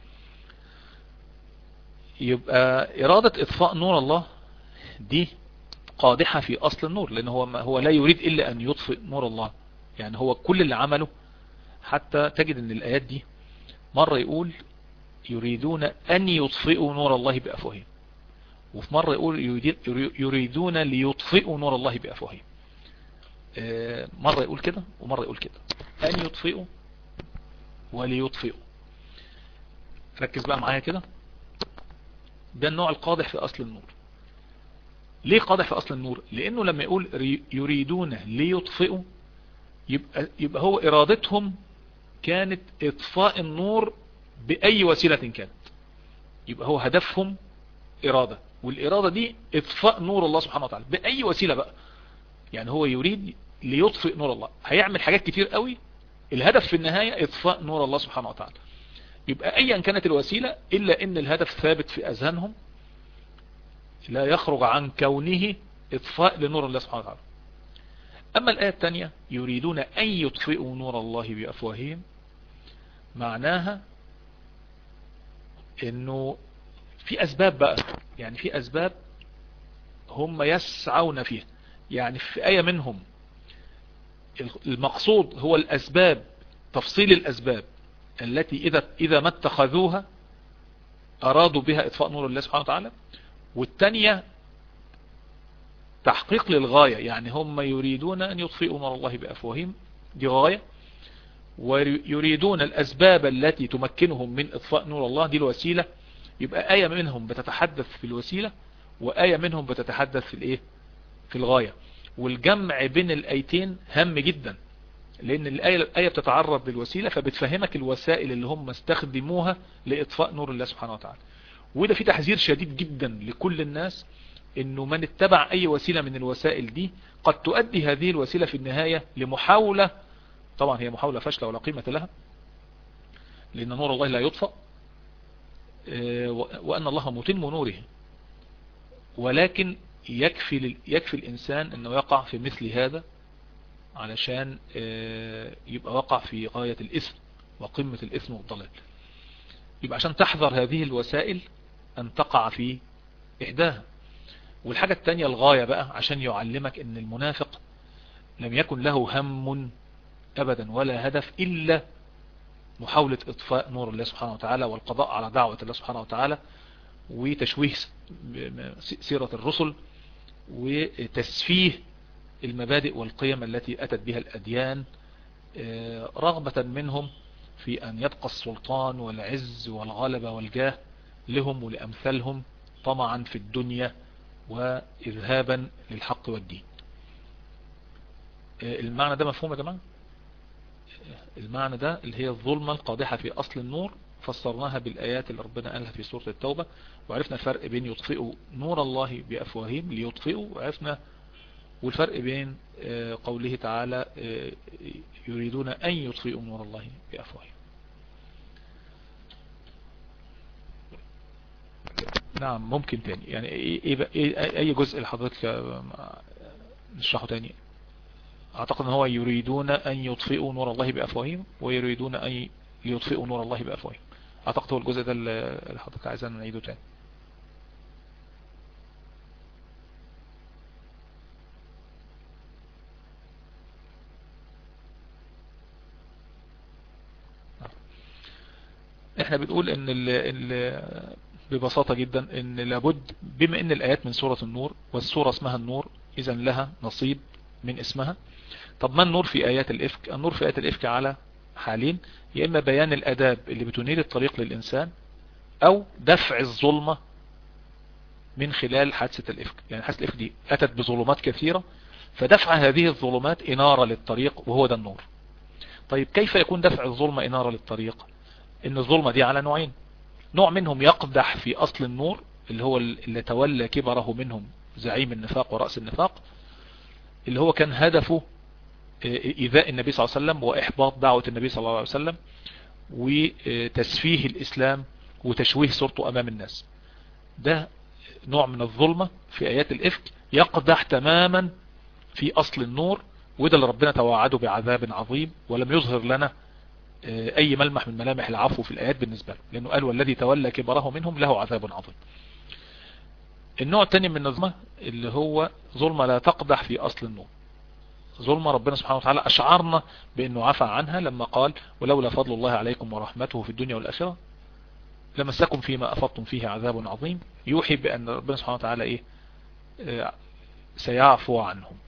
يبقى إرادة إطفاء نور الله دي قادحة في أصل النور، لأن هو لا يريد إلا أن يطفئ نور الله. يعني هو كل اللي عمله، حتى تجد أن الآيات دي مرة يقول يريدون أن يطفئوا نور الله بأفواههم، وفي مرة يقول يريدون ليطفئوا نور الله بأفواههم. مرة يقول كده ومرة يقول كده، أن يطفئوا وليطفئوا. ركز بقى معايا كده، ده النوع القادح في أصل النور. ليه قادح في أصل النور؟ لأنه لما يقول يريدون ليطفئوا يبقى هو إرادتهم كانت إطفاء النور بأي وسيلة كانت، يبقى هو هدفهم إرادة، والإرادة دي إطفاء نور الله سبحانه وتعالى بأي وسيلة بقى. يعني هو يريد ليطفئ نور الله، هيعمل حاجات كتير قوي، الهدف في النهاية إطفاء نور الله سبحانه وتعالى. يبقى أيا كانت الوسيلة، إلا إن الهدف ثابت في أذهانهم لا يخرج عن كونه إطفاء لنور الله سبحانه وتعالى. أما الآية الثانية يريدون أن يطفئوا نور الله بأفواههم، معناها إنه في أسباب بقى، يعني في أسباب هم يسعون فيها. يعني في آية منهم المقصود هو الأسباب، تفصيل الأسباب التي إذا ما اتخذوها أرادوا بها إطفاء نور الله سبحانه وتعالى، والتانية تحقيق للغاية. يعني هم يريدون أن يطفئوا نور الله بأفواههم، دي غاية، ويريدون الأسباب التي تمكنهم من إطفاء نور الله، دي الوسيلة. يبقى آية منهم بتتحدث في الوسيلة، وآية منهم بتتحدث في الإيه؟ في الغاية. والجمع بين الآيتين هام جدا، لأن الآية بتتعرض للوسيلة فبتفهمك الوسائل اللي هم استخدموها لإطفاء نور الله سبحانه وتعالى. وده في تحذير شديد جدا لكل الناس، انه من اتبع اي وسيلة من الوسائل دي قد تؤدي هذه الوسيلة في النهاية لمحاولة، طبعا هي محاولة فاشلة ولا قيمة لها، لان نور الله لا يطفأ، وان الله متم نوره. ولكن يكفي الانسان انه يقع في مثل هذا علشان يبقى وقع في غاية الاثم وقمة الاثم والضلال. يبقى عشان تحذر هذه الوسائل ان تقع في احداها. والحاجة التانية الغاية بقى، عشان يعلمك ان المنافق لم يكن له هم ابدا ولا هدف الا محاولة اطفاء نور الله سبحانه وتعالى والقضاء على دعوة الله سبحانه وتعالى وتشويه سيرة الرسل وتسفيه المبادئ والقيم التي اتت بها الاديان، رغبة منهم في ان يبقى السلطان والعز والغلبة والجاه لهم ولأمثالهم، طمعا في الدنيا وإذهابا للحق والدين. المعنى ده مفهوم يا جماعة؟ المعنى ده اللي هي الظلمة القادحة في أصل النور، فسرناها بالآيات اللي ربنا قالها في سورة التوبة، وعرفنا الفرق بين يطفئوا نور الله بأفواههم ليطفئوا، وعرفنا والفرق بين قوله تعالى يريدون أن يطفئوا نور الله بأفواههم. نعم ممكن تاني، يعني أي جزء لحضرتك نشرحه تاني؟ أعتقد أن هو يريدون أن يطفئوا نور الله بأفواههم ويريدون أن يطفئوا نور الله بأفواههم. أعتقد هو الجزء ده اللي حضرتك عايزين نعيده تاني. احنا بنقول ان ببساطة جدا ان لابد، بما ان الآيات من سورة النور والسورة اسمها النور اذا لها نصيب من اسمها. طب ما النور في آيات الإفك؟ النور في آيات الإفك على حالين: يا إما بيان الأداب اللي بتنير الطريق للإنسان، أو دفع الظلمة من خلال حادثة الإفك. يعني حادثة الإفك دي أتت بظلمات كثيرة، فدفع هذه الظلمات إنارة للطريق، وهو ده النور. طيب كيف يكون دفع الظلمة إنارة للطريق؟ إن الظلمة دي على نوعين: نوع منهم يقدح في أصل النور اللي هو اللي تولى كبره منهم زعيم النفاق ورأس النفاق، اللي هو كان هدفه إيذاء النبي صلى الله عليه وسلم وإحباط دعوة النبي صلى الله عليه وسلم وتسفيه الإسلام وتشويه صورته أمام الناس. ده نوع من الظلمة في آيات الإفك يقدح تماما في أصل النور، وده اللي ربنا توعده بعذاب عظيم، ولم يظهر لنا أي ملمح من ملامح العفو في الآيات بالنسبة له، لأنه قال والذي تولى كبره منهم له عذاب عظيم. النوع الثاني من الظلمة اللي هو ظلمة لا تقدح في أصل النور، ظلمة ربنا سبحانه وتعالى أشعرنا بأنه عفى عنها لما قال ولولا فضل الله عليكم ورحمته في الدنيا والآخرة لمسكم فيما أفضتم فيه عذاب عظيم، يوحي بأن ربنا سبحانه وتعالى سيعفو عنهم.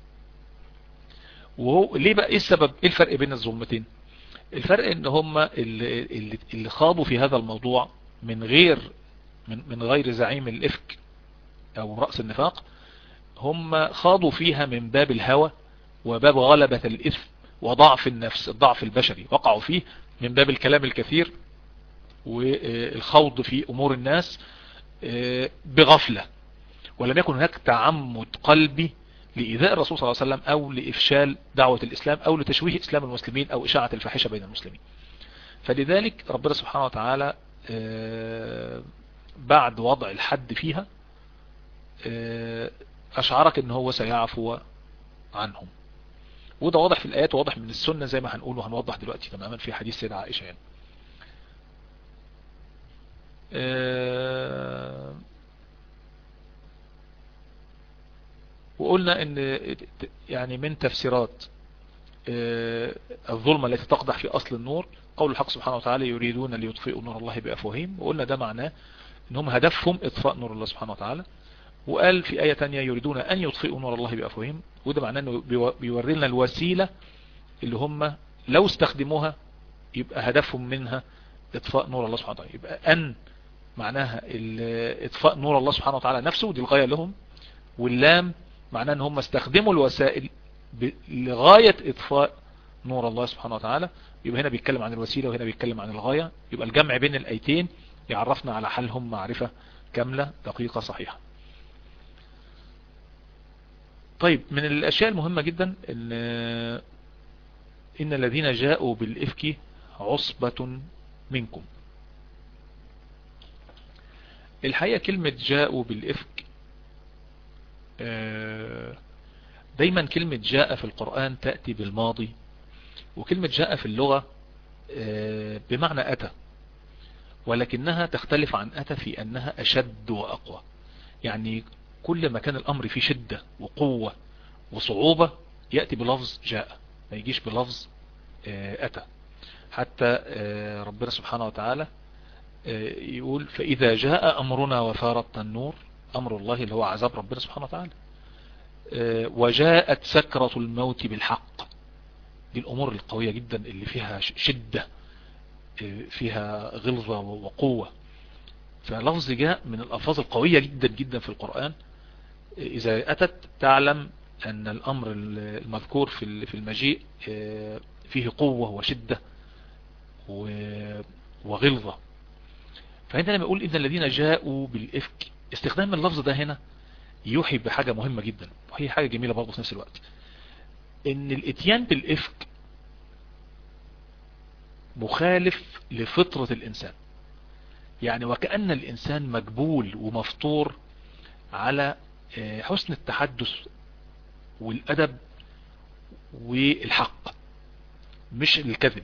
وهو ليه بقى؟ ايه السبب؟ ايه الفرق بين الظلمتين؟ الفرق ان هم اللي خاضوا في هذا الموضوع من غير زعيم الإفك او رأس النفاق، هم خاضوا فيها من باب الهوى وباب غلبة الإثم وضعف النفس، الضعف البشري، وقعوا فيه من باب الكلام الكثير والخوض في أمور الناس بغفلة، ولم يكن هناك تعمد قلبي لإيذاء الرسول صلى الله عليه وسلم أو لإفشال دعوة الإسلام أو لتشويه إسلام المسلمين أو إشاعة الفاحشة بين المسلمين. فلذلك ربنا سبحانه وتعالى بعد وضع الحد فيها أشعرك أنه هو سيعفو عنهم، وده واضح في الآيات وواضح من السنة زي ما هنقول وهنوضح دلوقتي تماما في حديث سيدة عائشة. يعني وقلنا ان يعني من تفسيرات الظلمة التي تقدح في أصل النور قول الحق سبحانه وتعالى يريدون ليطفئوا نور الله بأفواههم، وقلنا ده معناه انهم هدفهم اطفاء نور الله سبحانه وتعالى. وقال في آية تانية يريدون أن يطفئوا نور الله بأفواههم، وده معناه انه بيوري لنا الوسيلة اللي هم لو استخدموها يبقى هدفهم منها اطفاء نور الله سبحانه وتعالى. يبقى أن معناها اطفاء نور الله سبحانه وتعالى نفسه، دي الغاية لهم، واللام معناه ان هم استخدموا الوسائل لغاية اطفاء نور الله سبحانه وتعالى. يبقى هنا بيتكلم عن الوسيلة وهنا بيتكلم عن الغاية، يبقى الجمع بين الآيتين يعرفنا على حالهم معرفة كاملة دقيقة صحيحة. طيب من الأشياء المهمة جدا إن الذين جاءوا بالإفك عصبة منكم. الحقيقة كلمة جاءوا بالإفك دايما كلمة جاء في القرآن تأتي بالماضي، وكلمة جاء في اللغة بمعنى أتى، ولكنها تختلف عن أتى في أنها أشد وأقوى. يعني كل ما كان الأمر فيه شدة وقوة وصعوبة يأتي بلفظ جاء، ما يجيش بلفظ أتى. حتى ربنا سبحانه وتعالى يقول فإذا جاء أمرنا وفارت النور، أمر الله اللي هو عذاب ربنا سبحانه وتعالى، وجاءت سكرة الموت بالحق. دي الأمور القوية جدا اللي فيها شدة، فيها غلظة وقوة. فلفظ جاء من الألفاظ القوية جدا جدا في القرآن. إذا أتت تعلم أن الأمر المذكور في المجيء فيه قوة وشدة وغلظة. فهنا لما يقول إن الذين جاءوا بالإفك، استخدام اللفظ ده هنا يوحي بحاجة مهمة جدا، وهي حاجة جميلة برضه في نفس الوقت، إن الإتيان بالإفك مخالف لفطرة الإنسان. يعني وكأن الإنسان مجبول ومفطور على حسن التحدث والأدب والحق، مش الكذب.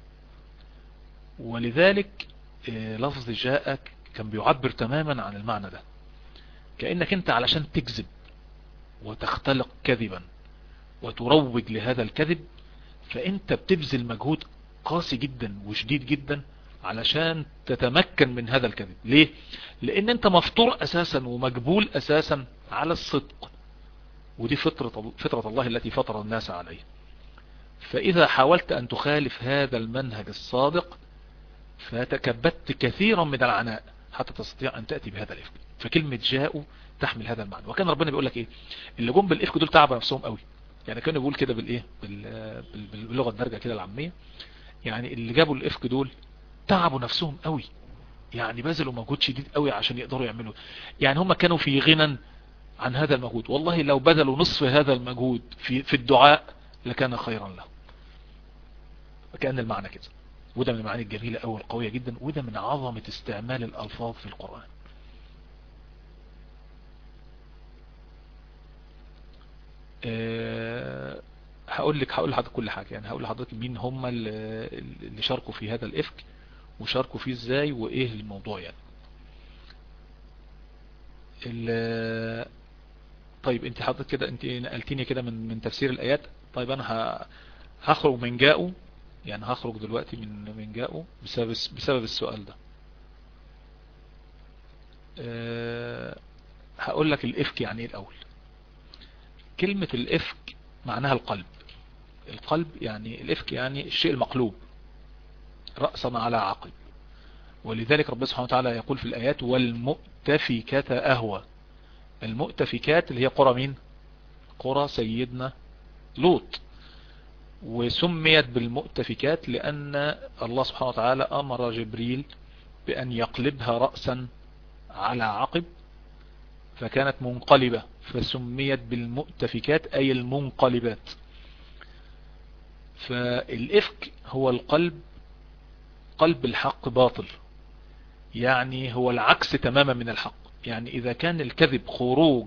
ولذلك لفظ جاءك كان بيعبر تماما عن المعنى ده، كأنك انت علشان تكذب وتختلق كذبا وتروج لهذا الكذب، فانت بتبذل مجهود قاسي جدا وشديد جدا علشان تتمكن من هذا الكذب. ليه؟ لان انت مفطور اساسا ومجبول اساسا على الصدق، ودي فطرة الله التي فطر الناس عليها. فاذا حاولت ان تخالف هذا المنهج الصادق فتكبدت كثيرا من العناء حتى تستطيع ان تأتي بهذا الافك. فكلمة جاءوا تحمل هذا المعنى. وكان ربنا بيقول لك ايه؟ اللي جم بالافك دول تعبوا نفسهم قوي. يعني كانوا بيقول كده بالايه، باللغة الدارجة كده العامية، يعني اللي جابوا الافك دول تعبوا نفسهم قوي، يعني بذلوا مجهود شديد قوي عشان يقدروا يعملوا. يعني هم كانوا في غنى عن هذا المجهود، والله لو بذلوا نصف هذا المجهود في الدعاء لكان خيرا له. كأن المعنى كده. وده من المعاني الجميلة أو القوية جدا، وده من عظمة استعمال الألفاظ في القرآن. هقول لحضرتك كل حاجة. يعني هقول لحضرتك مين هم اللي شاركوا في هذا الإفك وشاركوا فيه ازاي وايه الموضوع يعني. طيب انت حضرتك كده، انت نقلتيني كده من تفسير الآيات. طيب انا هخرج من جاءوا، يعني هخرج دلوقتي من جاءوا بسبب السؤال ده. هقول لك الإفك يعني ايه الأول. كلمة الإفك معناها القلب. القلب يعني الإفك يعني الشيء المقلوب رأسا على عقب. ولذلك ربنا سبحانه وتعالى يقول في الآيات والمؤتفكات أهوى. المؤتفكات اللي هي قرى مين؟ قرى سيدنا لوط. وسميت بالمؤتفكات لأن الله سبحانه وتعالى أمر جبريل بأن يقلبها رأسا على عقب، فكانت منقلبة فسميت بالمؤتفكات أي المنقلبات. فالإفك هو القلب، قلب الحق باطل، يعني هو العكس تماما من الحق. يعني إذا كان الكذب خروج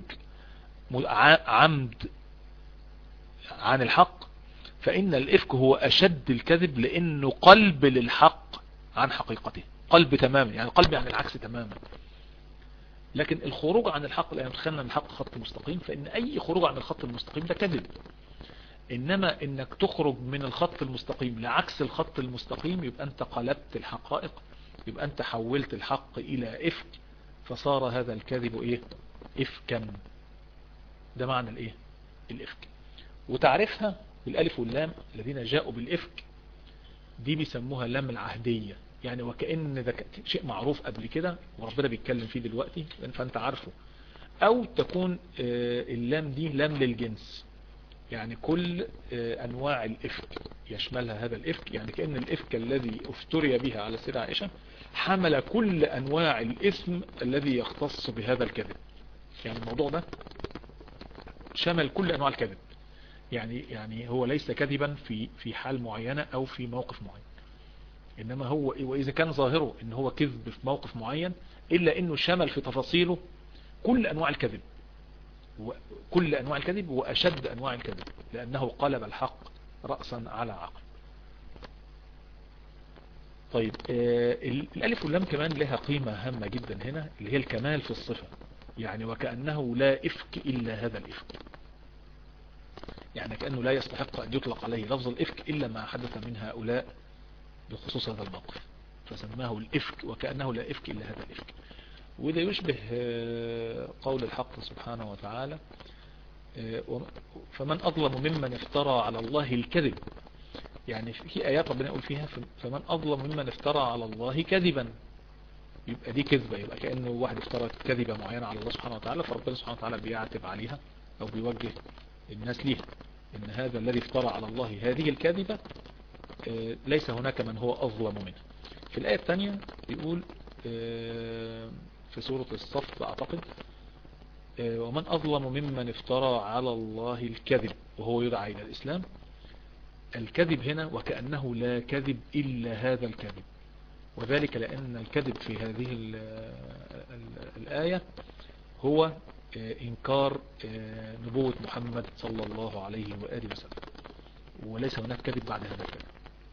عمد عن الحق، فإن الإفك هو أشد الكذب لأنه قلب للحق عن حقيقته، قلب تماما، يعني قلب يعني العكس تماما. لكن الخروج عن الحق لا يدخلنا من الحق خط مستقيم، فإن أي خروج عن الخط المستقيم ده كذب. إنما إنك تخرج من الخط المستقيم لعكس الخط المستقيم يبقى أنت قلبت الحقائق، يبقى أنت حولت الحق إلى إفك، فصار هذا الكذب إيه؟ إفكا. ده معنى الإيه؟ الإفك. وتعرفها بالألف واللام. الذين جاءوا بالإفك دي بيسموها لام العهدية، يعني وكأن ده شيء معروف قبل كده وربنا بيتكلم فيه دلوقتي فأنت عارفه. أو تكون اللام دي لام للجنس، يعني كل أنواع الإفك يشملها هذا الإفك. يعني كأن الإفك الذي افتري بها على السيدة عائشة حمل كل أنواع الإثم الذي يختص بهذا الكذب. يعني الموضوع ده شمل كل أنواع الكذب. يعني هو ليس كذبا في حال معينة أو في موقف معين، إنما هو وإذا كان ظاهره إن هو كذب في موقف معين إلا إنه شمل في تفاصيله كل أنواع الكذب، كل أنواع الكذب وأشد أنواع الكذب، لأنه قلب الحق رأسا على عقل. طيب الألف واللام كمان لها قيمة هامة جدا هنا، اللي هي الكمال في الصفة. يعني وكأنه لا إفك إلا هذا الإفك، يعني كأنه لا يستحق أن يطلق عليه لفظ الإفك إلا ما حدث من هؤلاء بخصوص هذا الموقف، فسماه الإفك وكأنه لا إفك إلا هذا الإفك. وإذا يشبه قول الحق سبحانه وتعالى فمن أظلم ممن افترى على الله الكذب. يعني في آيات ربنا يقول فيها فمن أظلم ممن افترى على الله كذبا، يبقى دي كذبة، يبقى كأنه واحد افترى كذبة معينة على الله سبحانه وتعالى، فربنا سبحانه وتعالى بيعتب عليها أو بيوجه الناس ليها إن هذا الذي افترى على الله هذه الكذبة ليس هناك من هو أظلم منه. في الآية الثانية يقول في سورة الصف أعتقد ومن أظلم ممن افترى على الله الكذب وهو يدعى إلى الإسلام. الكذب هنا وكأنه لا كذب إلا هذا الكذب، وذلك لأن الكذب في هذه الآية هو إنكار نبوة محمد صلى الله عليه وآله وسلم، وليس هناك كذب بعد هذا الكذب.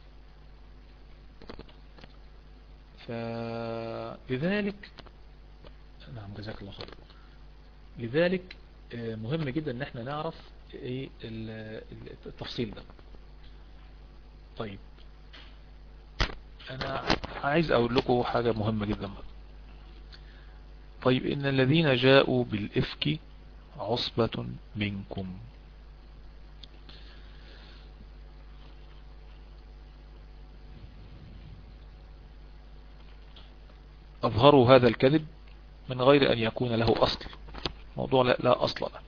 فلذلك نعم جزاك الله خير. لذلك مهم جدا ان احنا نعرف ايه التفصيل ده. طيب انا عايز اقول لكم حاجة مهمة جدا بقى. طيب ان الذين جاءوا بالافك عصبة منكم، اظهروا هذا الكذب من غير ان يكون له اصل، موضوع لا اصل له.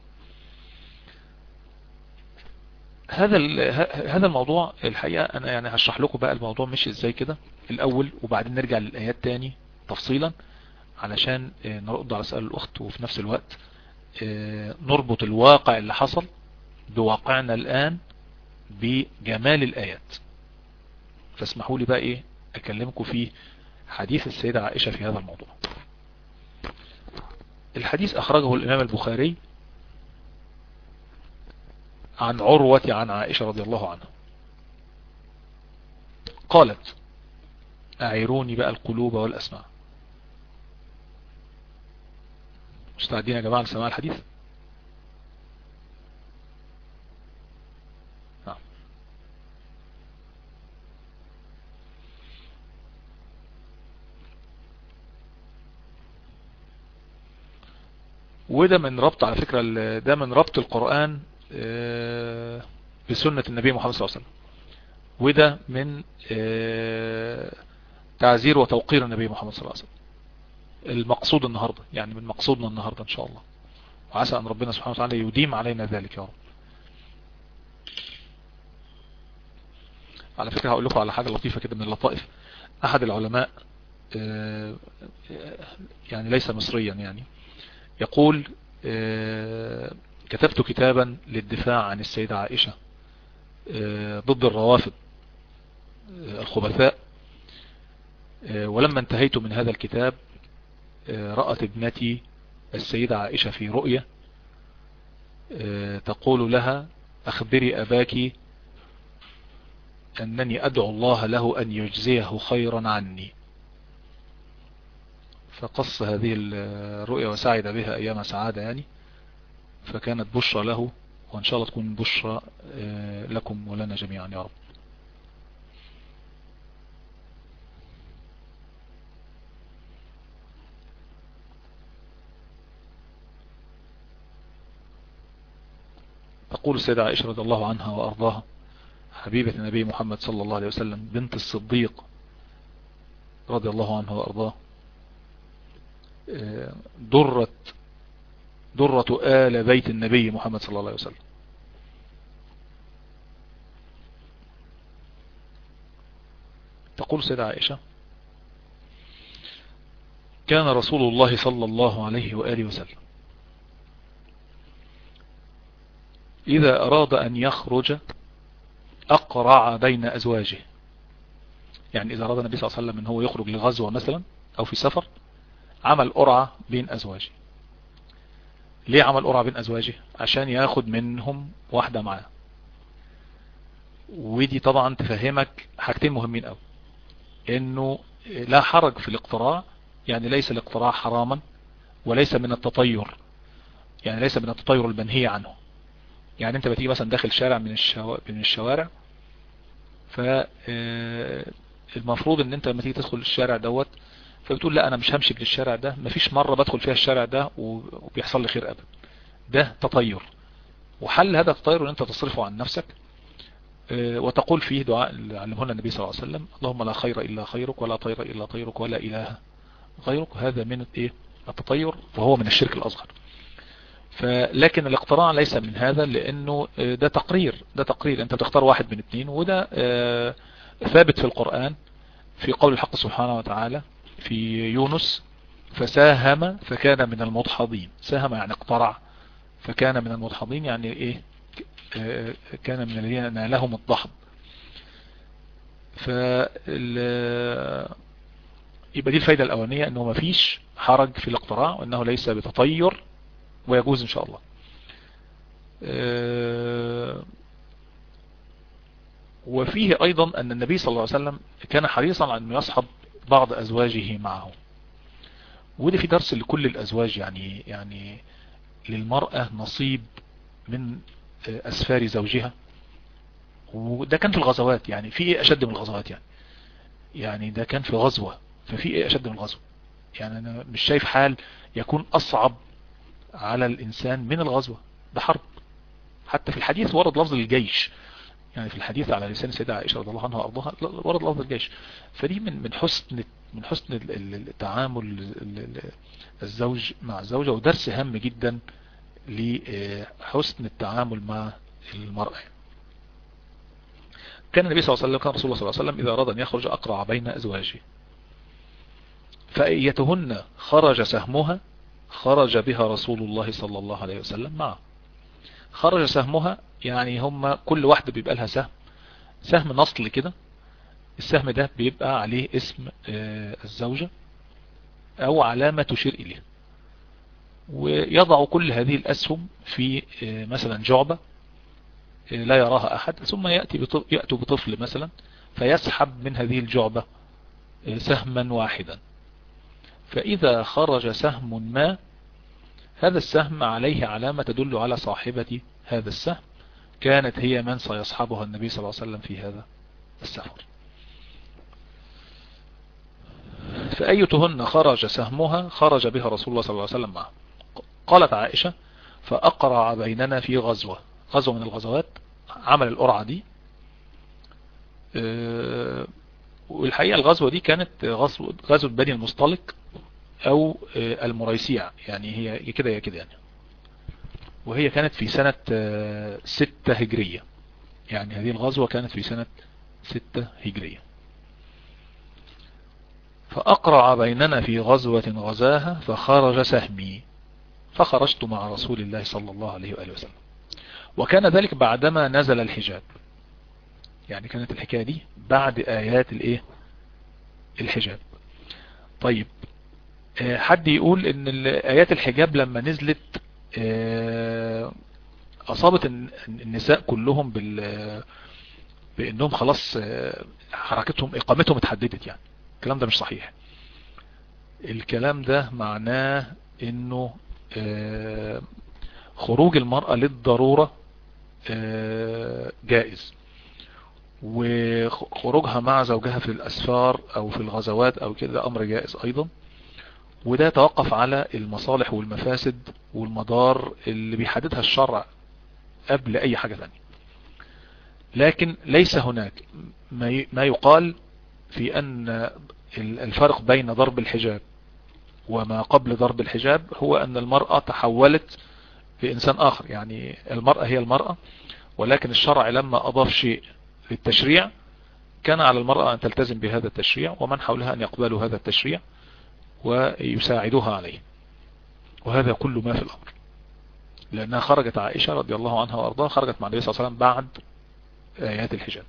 هذا الموضوع الحقيقة انا يعني هشرح لكم بقى الموضوع مش ازاي كده الاول، وبعدين نرجع للايات تاني تفصيلا علشان نرد على سؤال الاخت، وفي نفس الوقت نربط الواقع اللي حصل بواقعنا الان بجمال الايات. فاسمحوا لي بقى ايه اكلمكم في حديث السيدة عائشة في هذا الموضوع. الحديث اخرجه الامام البخاري عن عروة عن عائشة رضي الله عنها قالت: اعيروني بقى القلوب والاسماع. مستعدين يا جماعة لسماع الحديث؟ نعم. وده من ربط على فكرة، ده من ربط القرآن بسنة النبي محمد صلى الله عليه وسلم، وده من تعزير وتوقير النبي محمد صلى الله عليه وسلم. المقصود النهاردة يعني من مقصودنا النهاردة ان شاء الله، وعسى ان ربنا سبحانه وتعالى يديم علينا ذلك يا رب. على فكرة هقول لكم على حاجة لطيفة كده من اللطائف. احد العلماء يعني ليس مصريا يعني يقول: كتبت كتابا للدفاع عن السيدة عائشة ضد الروافض الخبثاء، ولما انتهيت من هذا الكتاب رأت ابنتي السيدة عائشة في رؤية تقول لها: أخبري أباك أنني أدعو الله له أن يجزيه خيرا عني. فقص هذه الرؤية وسعد بها أيام سعادة يعني، فكانت بشرى له، وإن شاء الله تكون بشرى لكم ولنا جميعا يا رب. تقول السيدة عائشة رضي الله عنها وأرضاها حبيبة النبي محمد صلى الله عليه وسلم بنت الصديق رضي الله عنه وأرضاه: درة آل بيت النبي محمد صلى الله عليه وسلم. تقول السيدة عائشة: كان رسول الله صلى الله عليه وآله وسلم إذا أراد أن يخرج أقرع بين أزواجه. يعني إذا أراد النبي صلى الله عليه وسلم أن هو يخرج لغزوة مثلا أو في سفر، عمل قرعة بين أزواجه. ليه عمل قرعة بين أزواجه؟ عشان ياخد منهم واحدة معاه. ودي طبعا تفهمك حاجتين مهمين أوي، إنه لا حرج في الاقتراع، يعني ليس الاقتراع حراما، وليس من التطير، يعني ليس من التطير المنهي عنه. يعني انت بتيجي مثلا داخل شارع من الشوارع، فالمفروض ان انت لما تيجي تدخل الشارع دوت فبتقول: لا انا مش همشي بالشارع ده، مفيش مرة بدخل فيها الشارع ده وبيحصل لي خير ابدا. ده تطير، وحل هذا التطير ان انت تصرفه عن نفسك وتقول فيه دعاء اللي علمه النبي صلى الله عليه وسلم: اللهم لا خير الا خيرك، ولا طير الا طيرك، ولا اله غيرك. هذا من التطير، وهو من الشرك الاصغر. لكن الاقتراع ليس من هذا، لانه ده تقرير، انت بتختار واحد من اثنين، وده ثابت في القرآن في قول الحق سبحانه وتعالى في يونس: فساهم فكان من المدحضين. ساهم يعني اقترع، فكان من المدحضين يعني ايه؟ كان من الذين نالهم الضحض. يبقى دي الفايدة الأولانية، أنه مفيش حرج في الاقتراع، وأنه ليس بتطير، ويجوز إن شاء الله. وفيه أيضا أن النبي صلى الله عليه وسلم كان حريصا على أن يصحب بعض أزواجه معه. وده في درس لكل الأزواج، يعني للمرأة نصيب من أسفار زوجها. وده كان في الغزوات، يعني في إيه أشد من الغزوات؟ يعني ده كان في غزوة، ففي إيه أشد من الغزوة؟ يعني أنا مش شايف حال يكون أصعب على الإنسان من الغزوة. ده حرب. حتى في الحديث ورد لفظ الجيش، يعني في الحديث على لسان السيدة عائشة رضي الله عنها وأرضاها ورد لفظ الجيش. فدي من حسن التعامل الزوج مع الزوجة، ودرس هام جدا لحسن التعامل مع المرأة. كان النبي صلى الله عليه وسلم، كان رسول الله صلى الله عليه وسلم إذا أراد أن يخرج أقرع بين أزواجه، فأيتهن خرج سهمها خرج بها رسول الله صلى الله عليه وسلم معه. خرج سهمها يعني هم كل واحدة بيبقى لها سهم نصل كده. السهم ده بيبقى عليه اسم الزوجة أو علامة تشير إليه، ويضع كل هذه الأسهم في مثلا جعبة لا يراها أحد، ثم يأتي بطفل مثلا فيسحب من هذه الجعبة سهما واحدا. فإذا خرج سهم ما، هذا السهم عليه علامة تدل على صاحبة هذا السهم، كانت هي من سيصحبها النبي صلى الله عليه وسلم في هذا السفر. فأيتهن خرج سهمها خرج بها رسول الله صلى الله عليه وسلم معه. قالت عائشة: فأقرع بيننا في غزوة من الغزوات، عمل القرعة دي. والحقيقة الغزوة دي كانت غزوة بني المصطلق أو المريسيع، يعني هي كده يعني. وهي كانت في سنة 6 هجرية، يعني هذه الغزوة كانت في سنة 6 هجرية. فأقرع بيننا في غزوة غزاها فخرج سهمي فخرجت مع رسول الله صلى الله عليه وآله وسلم. وكان ذلك بعدما نزل الحجاب، يعني كانت الحكاية دي بعد آيات الحجاب. طيب، حد يقول ان آيات الحجاب لما نزلت أصابت النساء كلهم بأنهم خلاص حركتهم إقامتهم اتحددت. يعني الكلام ده مش صحيح. الكلام ده معناه انه خروج المرأة للضرورة جائز، وخروجها مع زوجها في الأسفار أو في الغزوات أو كده أمر جائز أيضا. وده توقف على المصالح والمفاسد والمضار اللي بيحددها الشرع قبل أي حاجة ثانية. لكن ليس هناك ما يقال في أن الفرق بين ضرب الحجاب وما قبل ضرب الحجاب هو أن المرأة تحولت لإنسان آخر. يعني المرأة هي المرأة، ولكن الشرع لما أضاف شيء للتشريع كان على المرأة أن تلتزم بهذا التشريع، ومن حولها أن يقبلوا هذا التشريع ويساعدوها عليه. وهذا كل ما في الأمر، لأنها خرجت عائشة رضي الله عنها وأرضاها، خرجت مع النبي صلى الله عليه وسلم بعد آيات الحجاب.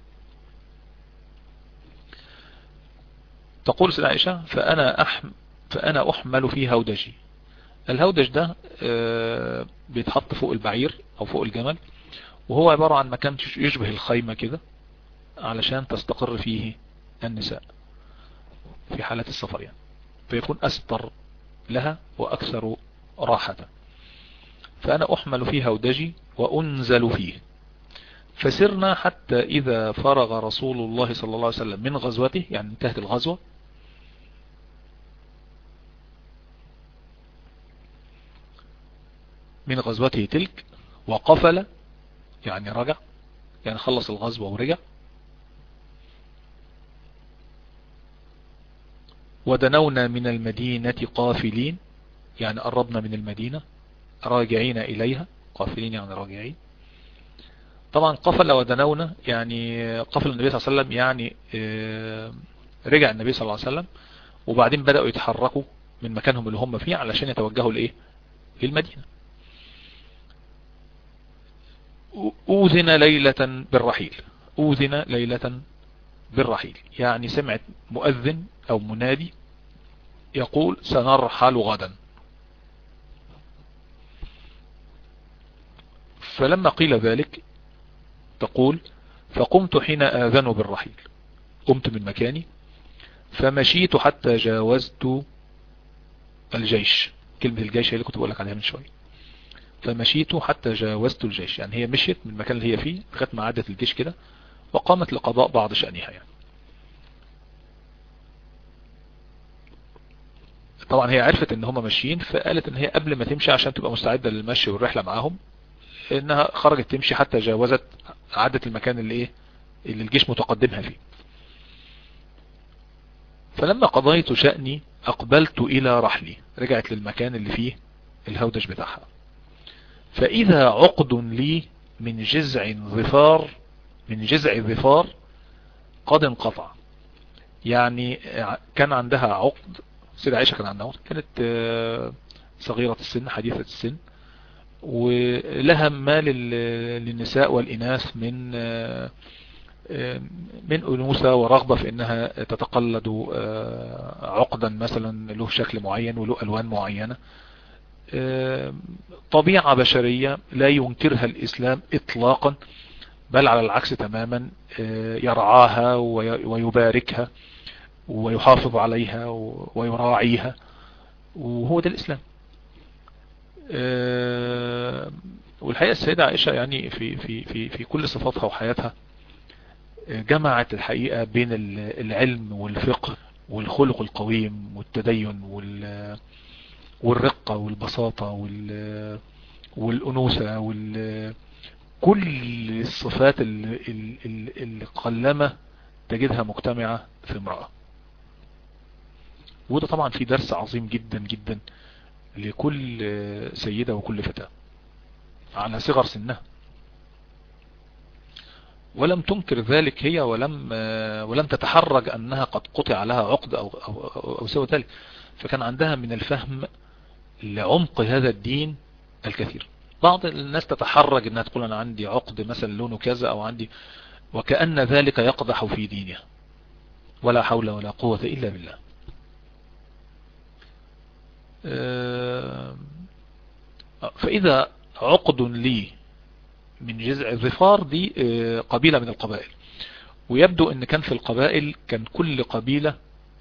تقول سيدة عائشة: فأنا أحمل في هودجي. الهودج ده بيتحط فوق البعير أو فوق الجمل، وهو عبارة عن مكان يشبه الخيمة كده علشان تستقر فيه النساء في حالة السفر، يعني فيكون أستر لها وأكثر راحة. فأنا أحمل في هودجي وأنزل فيه. فسرنا حتى إذا فرغ رسول الله صلى الله عليه وسلم من غزوته، يعني انتهت الغزوة، من غزوته تلك، وقفل يعني رجع، يعني خلص الغزوة ورجع. ودنونا من المدينة قافلين، يعني قربنا من المدينة راجعين إليها. قافلين يعني راجعين. طبعا قفل ودنونا، يعني قفل النبي صلى الله عليه وسلم، يعني رجع النبي صلى الله عليه وسلم، وبعدين بدأوا يتحركوا من مكانهم اللي هم فيه علشان يتوجهوا لإيه؟ للمدينة. أوذن ليلة بالرحيل. أوذن ليلة بالرحيل، يعني سمعت مؤذن أو منادي يقول سنرحل غدا. فلما قيل ذلك تقول فقمت حين آذنوا بالرحيل، قمت من مكاني فمشيت حتى جاوزت الجيش. كلمة الجيش هي اللي كنت بقولك عليها من شوية. فمشيت حتى جاوزت الجيش، يعني هي مشيت من المكان اللي هي فيه لغاية ما عدت الجيش كده، وقامت لقضاء بعض شأنها. يعني طبعا هي عرفت ان هم ماشيين، فقالت ان هي قبل ما تمشي عشان تبقى مستعدة للمشي والرحلة معاهم، انها خرجت تمشي حتى جاوزت، عدت المكان اللي ايه، اللي الجيش متقدمها فيه. فلما قضيت شأني اقبلت الى رحلي، رجعت للمكان اللي فيه الهودج بتاعها. فاذا عقد لي من جذع ظفار، من جذع ظفار قد انقطع. يعني كان عندها عقد، سيدة عائشة كان عندها عقد، كانت صغيرة السن حديثة السن، ولها ما للنساء والإناث من أنوثة ورغبة في أنها تتقلد عقدا مثلا له شكل معين وله ألوان معينة. طبيعة بشرية لا ينكرها الإسلام إطلاقا، بل على العكس تماما، يرعاها ويباركها ويحافظ عليها ويراعيها، وهو ده الإسلام. والحقيقة السيدة عائشة يعني في كل صفاتها وحياتها جمعت الحقيقة بين العلم والفقه والخلق القويم والتدين والرقة والبساطة والأنوثة كل الصفات اللي قلما تجدها مجتمعة في امرأة. وده طبعا في درس عظيم جدا جدا لكل سيدة وكل فتاة على صغر سنها. ولم تنكر ذلك هي، ولم تتحرج أنها قد قطع لها عقد أو سوى ذلك. فكان عندها من الفهم لعمق هذا الدين الكثير. بعض الناس تتحرج أنها تقول أنا عندي عقد مثلا لونه كذا أو عندي، وكأن ذلك يقدح في دينها. ولا حول ولا قوة إلا بالله. فإذا عقد لي من جذع الظفار، دي قبيلة من القبائل، ويبدو ان كان في القبائل كان كل قبيلة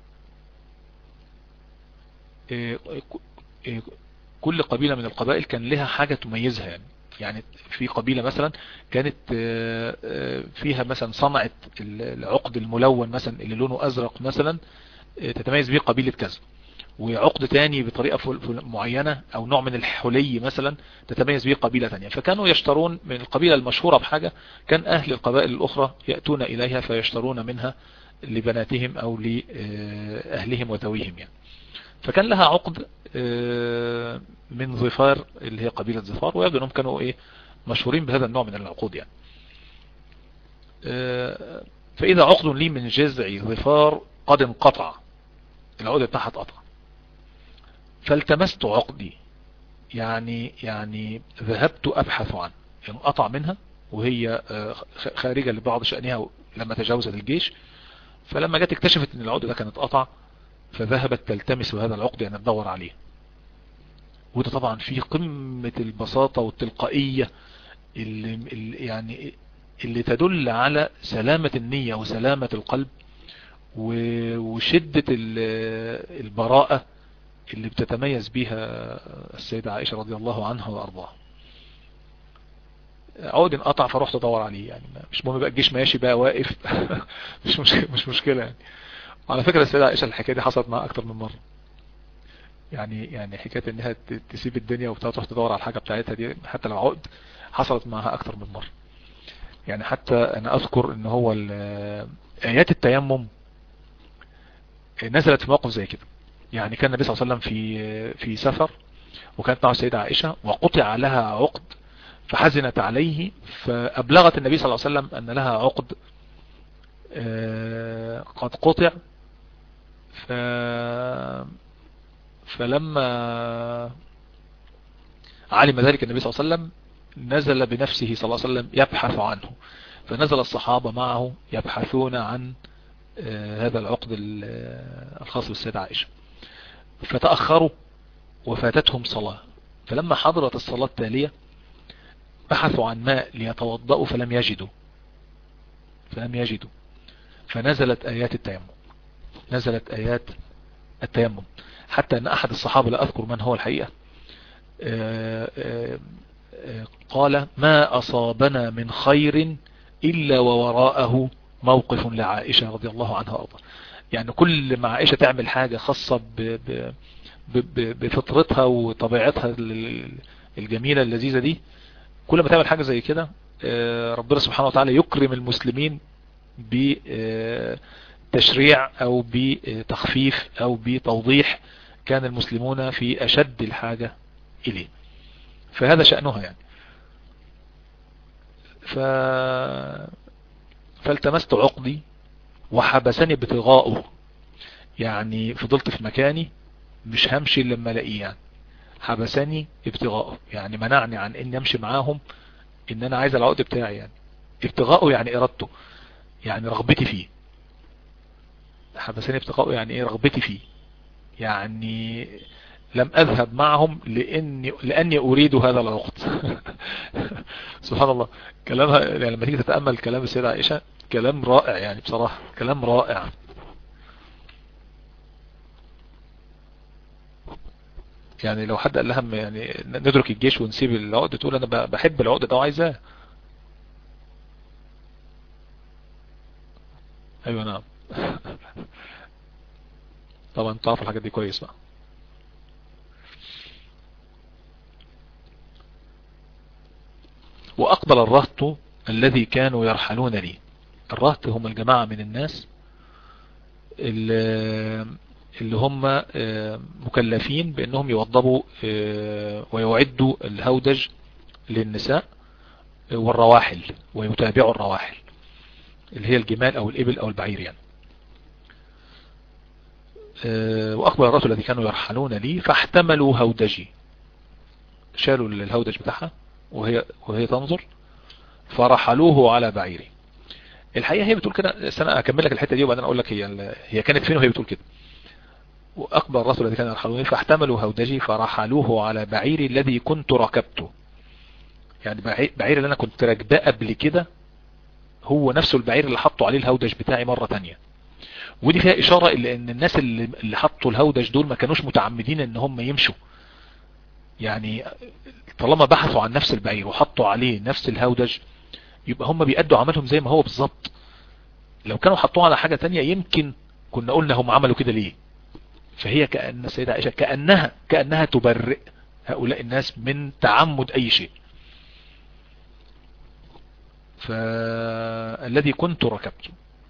كل قبيلة من القبائل كان لها حاجة تميزها. يعني في قبيلة مثلا كانت فيها مثلا صنعت العقد الملون مثلا اللي لونه ازرق مثلا تتميز به قبيلة كذا، وعقد تاني بطريقة معينة او نوع من الحلي مثلا تتميز به قبيلة تانية. فكانوا يشترون من القبيلة المشهورة بحاجة، كان اهل القبائل الاخرى يأتون اليها فيشترون منها لبناتهم او لأهلهم وذويهم يعني. فكان لها عقد من ظفار اللي هي قبيلة ظفار، ويبدو انهم كانوا مشهورين بهذا النوع من العقود يعني. فاذا عقد لي من جذع ظفار قد انقطع، العقد بتاعها اتقطع، فالتمست عقدي، يعني ذهبت ابحث عنه، انقطع منها وهي خارجة لبعض شأنها لما تجاوزت الجيش. فلما جت اكتشفت ان العقد ده كان اتقطع، فذهبت تلتمس هذا العقد، يعني تدور عليه. وده طبعا في قمة البساطة والتلقائية اللي تدل على سلامة النية وسلامة القلب وشدة البراءة اللي بتتميز بها السيدة عائشة رضي الله عنها وارضاها. عقد انقطع فرحت ادور عليه، يعني مش مهم بقى الجيش ماشي بقى واقف مش مشكلة يعني. على فكرة السيدة عائشة الحكاية دي حصلت معها اكتر من مرة، يعني حكاية انها تسيب الدنيا وتروح تدور على الحاجة بتاعتها دي حتى لو عقد، حصلت معها اكتر من مرة. يعني حتى انا اذكر ان هو ايات التيمم نزلت في موقف زي كده. يعني كان النبي صلى الله عليه وسلم في سفر، وكانت معه السيدة عائشة وقطع لها عقد، فحزنت عليه، فأبلغت النبي صلى الله عليه وسلم أن لها عقد قد قطع. فلما علم ذلك النبي صلى الله عليه وسلم نزل بنفسه صلى الله عليه وسلم يبحث عنه، فنزل الصحابة معه يبحثون عن هذا العقد الخاص بالسيدة عائشة، فتأخروا وفاتتهم صلاة. فلما حضرت الصلاة التالية بحثوا عن ماء ليتوضأوا فلم يجدوا، فنزلت آيات التيمم، حتى أن أحد الصحابة لا أذكر من هو الحقيقة قال: ما أصابنا من خير إلا ووراءه موقف لعائشة رضي الله عنها وارضاها. يعني كل ما عائشة تعمل حاجة خاصة بفطرتها وطبيعتها الجميلة اللذيذة دي، كل ما تعمل حاجة زي كده ربنا سبحانه وتعالى يكرم المسلمين بتشريع أو بتخفيف أو بتوضيح كان المسلمون في أشد الحاجة إليه. فهذا شأنها يعني. فالتمست عقدي وحبسني ابتغاؤه، يعني فضلت في مكاني مش همشي لما الاقيه، يعني حبسني ابتغاؤه، يعني منعني عن اني امشي معاهم، ان انا عايز العقد بتاعي. يعني ابتغاؤه يعني ارادته، يعني رغبتي فيه. حبسني ابتغاؤه يعني ايه؟ رغبتي فيه، يعني لم اذهب معهم لاني اريد هذا العقد. سبحان الله كلامها. يعني لما تيجي تتأمل كلام السيدة عائشة كلام رائع، يعني بصراحة كلام رائع. يعني لو حد قال لها يعني ندرك الجيش ونسيب العقد، تقول انا بحب العقد ده وعايزاه. ايوه نعم. طبعا تعرف الحاجات دي كويس بقى. واقبل الرهط الذي كانوا يرحلون لي. الرهط هم الجماعة من الناس اللي هم مكلفين بانهم يوضبوا ويعدوا الهودج للنساء والرواحل، ويتابعوا الرواحل اللي هي الجمال او الابل او البعير يعني. واقبل الرجل الذي كانوا يرحلون لي فاحتملوا هودجي، شالوا الهودج بتاعها وهي تنظر، فرحلوه على بعيري. الحقيقة هي بتقول كده، انا اكمل لك الحتة دي وبعدين اقول لك هي كانت فين وهي بتقول كده. واقبل الرجل الذي كانوا يرحلون لي فاحتملوا هودجي فرحلوه على بعيري الذي كنت ركبته. يعني بعير اللي انا كنت راكباه قبل كده هو نفسه البعير اللي حطوا عليه الهودج بتاعي مرة تانية. ودي فيها اشارة الى ان الناس اللي حطوا الهودج دول ما كانوش متعمدين ان هم يمشوا. يعني طالما بحثوا عن نفس البعير وحطوا عليه نفس الهودج يبقى هم بيأدوا عملهم زي ما هو بالظبط. لو كانوا حطوه على حاجة تانية يمكن كنا قلنا هم عملوا كده ليه. فهي كأن السيدة عائشة كأنها تبرئ هؤلاء الناس من تعمد اي شيء. فالذي كنت ركبته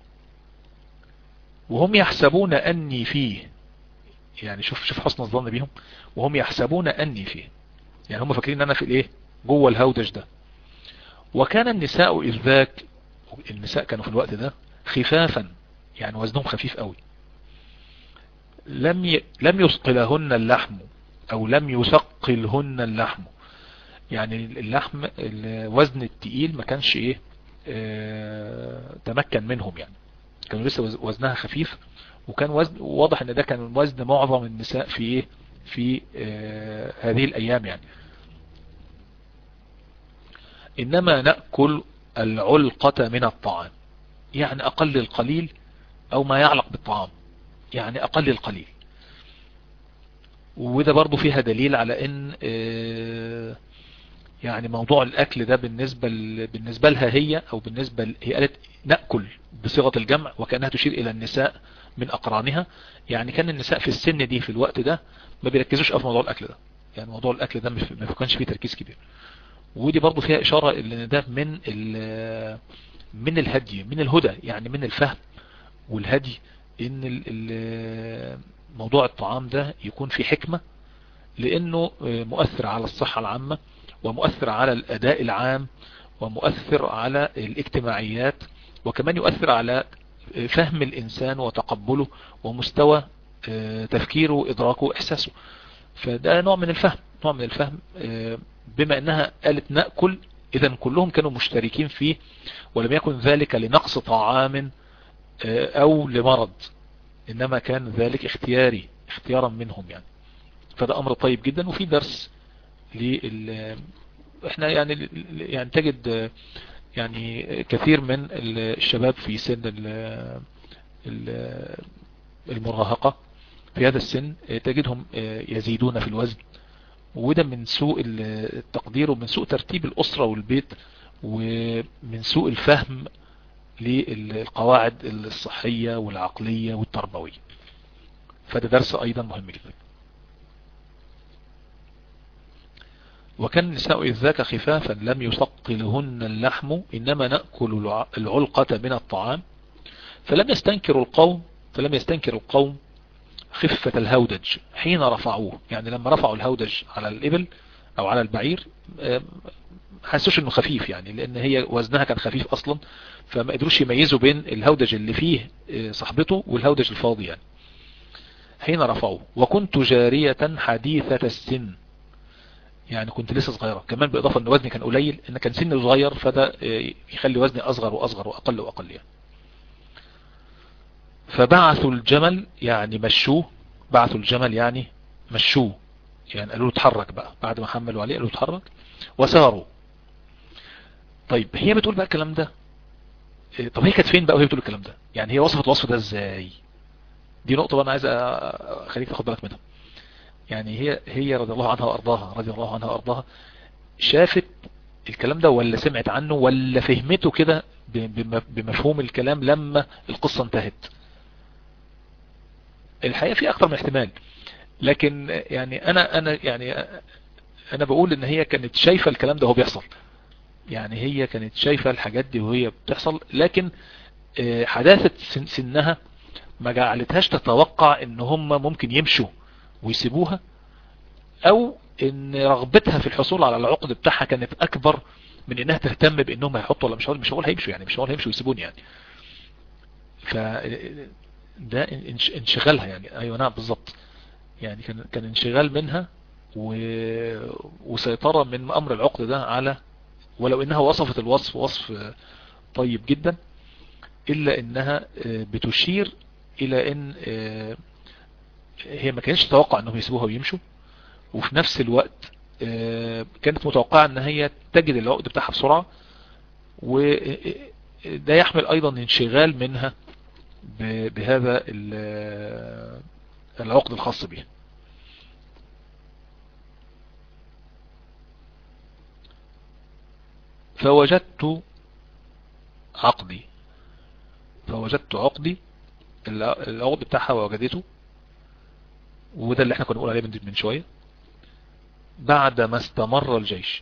وهم يحسبون أني فيه. يعني شوف حسن الظن بهم، وهم يحسبون أني فيه، يعني هم فاكرين ان انا في الايه جوه الهودج ده. وكان النساء إذ ذاك، النساء كانوا في الوقت ده خفافا، يعني وزنهم خفيف قوي. لم يثقلهن اللحم او لم يثقلهن اللحم. يعني اللحم الوزن التقيل ما كانش ايه تمكن منهم، يعني كانوا لسه وزنها خفيف. وكان وزن واضح ان ده كان وزن معظم النساء في ايه في هذه الايام يعني. انما نأكل العلقة من الطعام، يعني اقل القليل او ما يعلق بالطعام، يعني اقل القليل. وده برضو فيها دليل على ان يعني موضوع الاكل ده بالنسبة لها هي او هي قالت نأكل بصيغة الجمع وكأنها تشير الى النساء من اقرانها. يعني كان النساء في السن دي في الوقت ده ما بيركزوش في موضوع الاكل ده، يعني موضوع الاكل ده ما كانش فيه تركيز كبير. ودي برضو فيها اشارة ان ده من الهدي، من الهدى، يعني من الفهم والهدي، ان موضوع الطعام ده يكون في حكمة، لانه مؤثر على الصحة العامة ومؤثر على الأداء العام، ومؤثر على الاجتماعيات، وكمان يؤثر على فهم الإنسان وتقبله ومستوى تفكيره وإدراكه وإحساسه. فده نوع من الفهم، نوع من الفهم. بما أنها قالت نأكل، إذا كلهم كانوا مشتركين فيه، ولم يكن ذلك لنقص طعام أو لمرض، إنما كان ذلك اختياري، اختيارا منهم يعني. فده أمر طيب جدا. وفي درس احنا يعني تجد يعني كثير من الشباب في سن المراهقة في هذا السن تجدهم يزيدون في الوزن، وده من سوء التقدير، ومن سوء ترتيب الأسرة والبيت، ومن سوء الفهم للقواعد الصحية والعقلية والتربوية. فده درس أيضا مهم جدا. وكان النساء إذ ذاك خفافا لم يثقلهن اللحم، إنما نأكل العلقة من الطعام. فلم يستنكر القوم خفة الهودج حين رفعوه. يعني لما رفعوا الهودج على الإبل أو على البعير حسوش انه خفيف، يعني لان هي وزنها كان خفيف اصلا، فما قدروش يميزوا بين الهودج اللي فيه صاحبته والهودج الفاضي يعني. حين رفعوه وكنت جارية حديثة السن، يعني كنت لسه صغيرة كمان، بالاضافة ان وزني كان قليل، ان كان سني صغير، فده يخلي وزني اصغر واصغر واقل واقل يعني. فبعثوا الجمل يعني مشوه، بعثوا الجمل يعني مشوه، يعني قالوا له اتحرك بقى، بعد ما حملوا عليه قالوا له اتحرك وساروا. طيب هي بتقول بقى الكلام ده، طب هي كانت فين بقى وهي بتقول الكلام ده؟ يعني هي وصفت الوصف ده ازاي؟ دي نقطة بقى انا عايز اخليك تاخد بالك منها. يعني هي رضي الله عنها وارضاها، رضي الله عنها وارضاها، شافت الكلام ده ولا سمعت عنه ولا فهمته كده بمفهوم الكلام لما القصة انتهت؟ الحقيقة في اكتر من احتمال، لكن يعني انا بقول ان هي كانت شايفة الكلام ده وهو بيحصل. يعني هي كانت شايفة الحاجات دي وهي بتحصل، لكن حداثة سنها ما جعلتهاش تتوقع ان هم ممكن يمشوا ويسيبوها، او ان رغبتها في الحصول على العقد بتاعها كانت اكبر من انها تهتم بانهم هيحطوا ولا مش هقول هيمشوا، يعني مش هقول هيمشوا ويسيبوني يعني. ف ده انشغالها يعني. ايوه نعم بالظبط، يعني كان انشغال منها وسيطرة من امر العقد ده على، ولو انها وصفت الوصف وصف طيب جدا، الا انها بتشير الى ان هي ما كانتش تتوقع انهم يسيبوها ويمشوا، وفي نفس الوقت كانت متوقعة ان هي تجد العقد بتاعها بسرعة، وده يحمل ايضا انشغال منها بهذا العقد الخاص بها. فوجدت عقدي العقد بتاعها ووجدته، وده اللي احنا كنا نقول عليه من شوية. بعد ما استمر الجيش،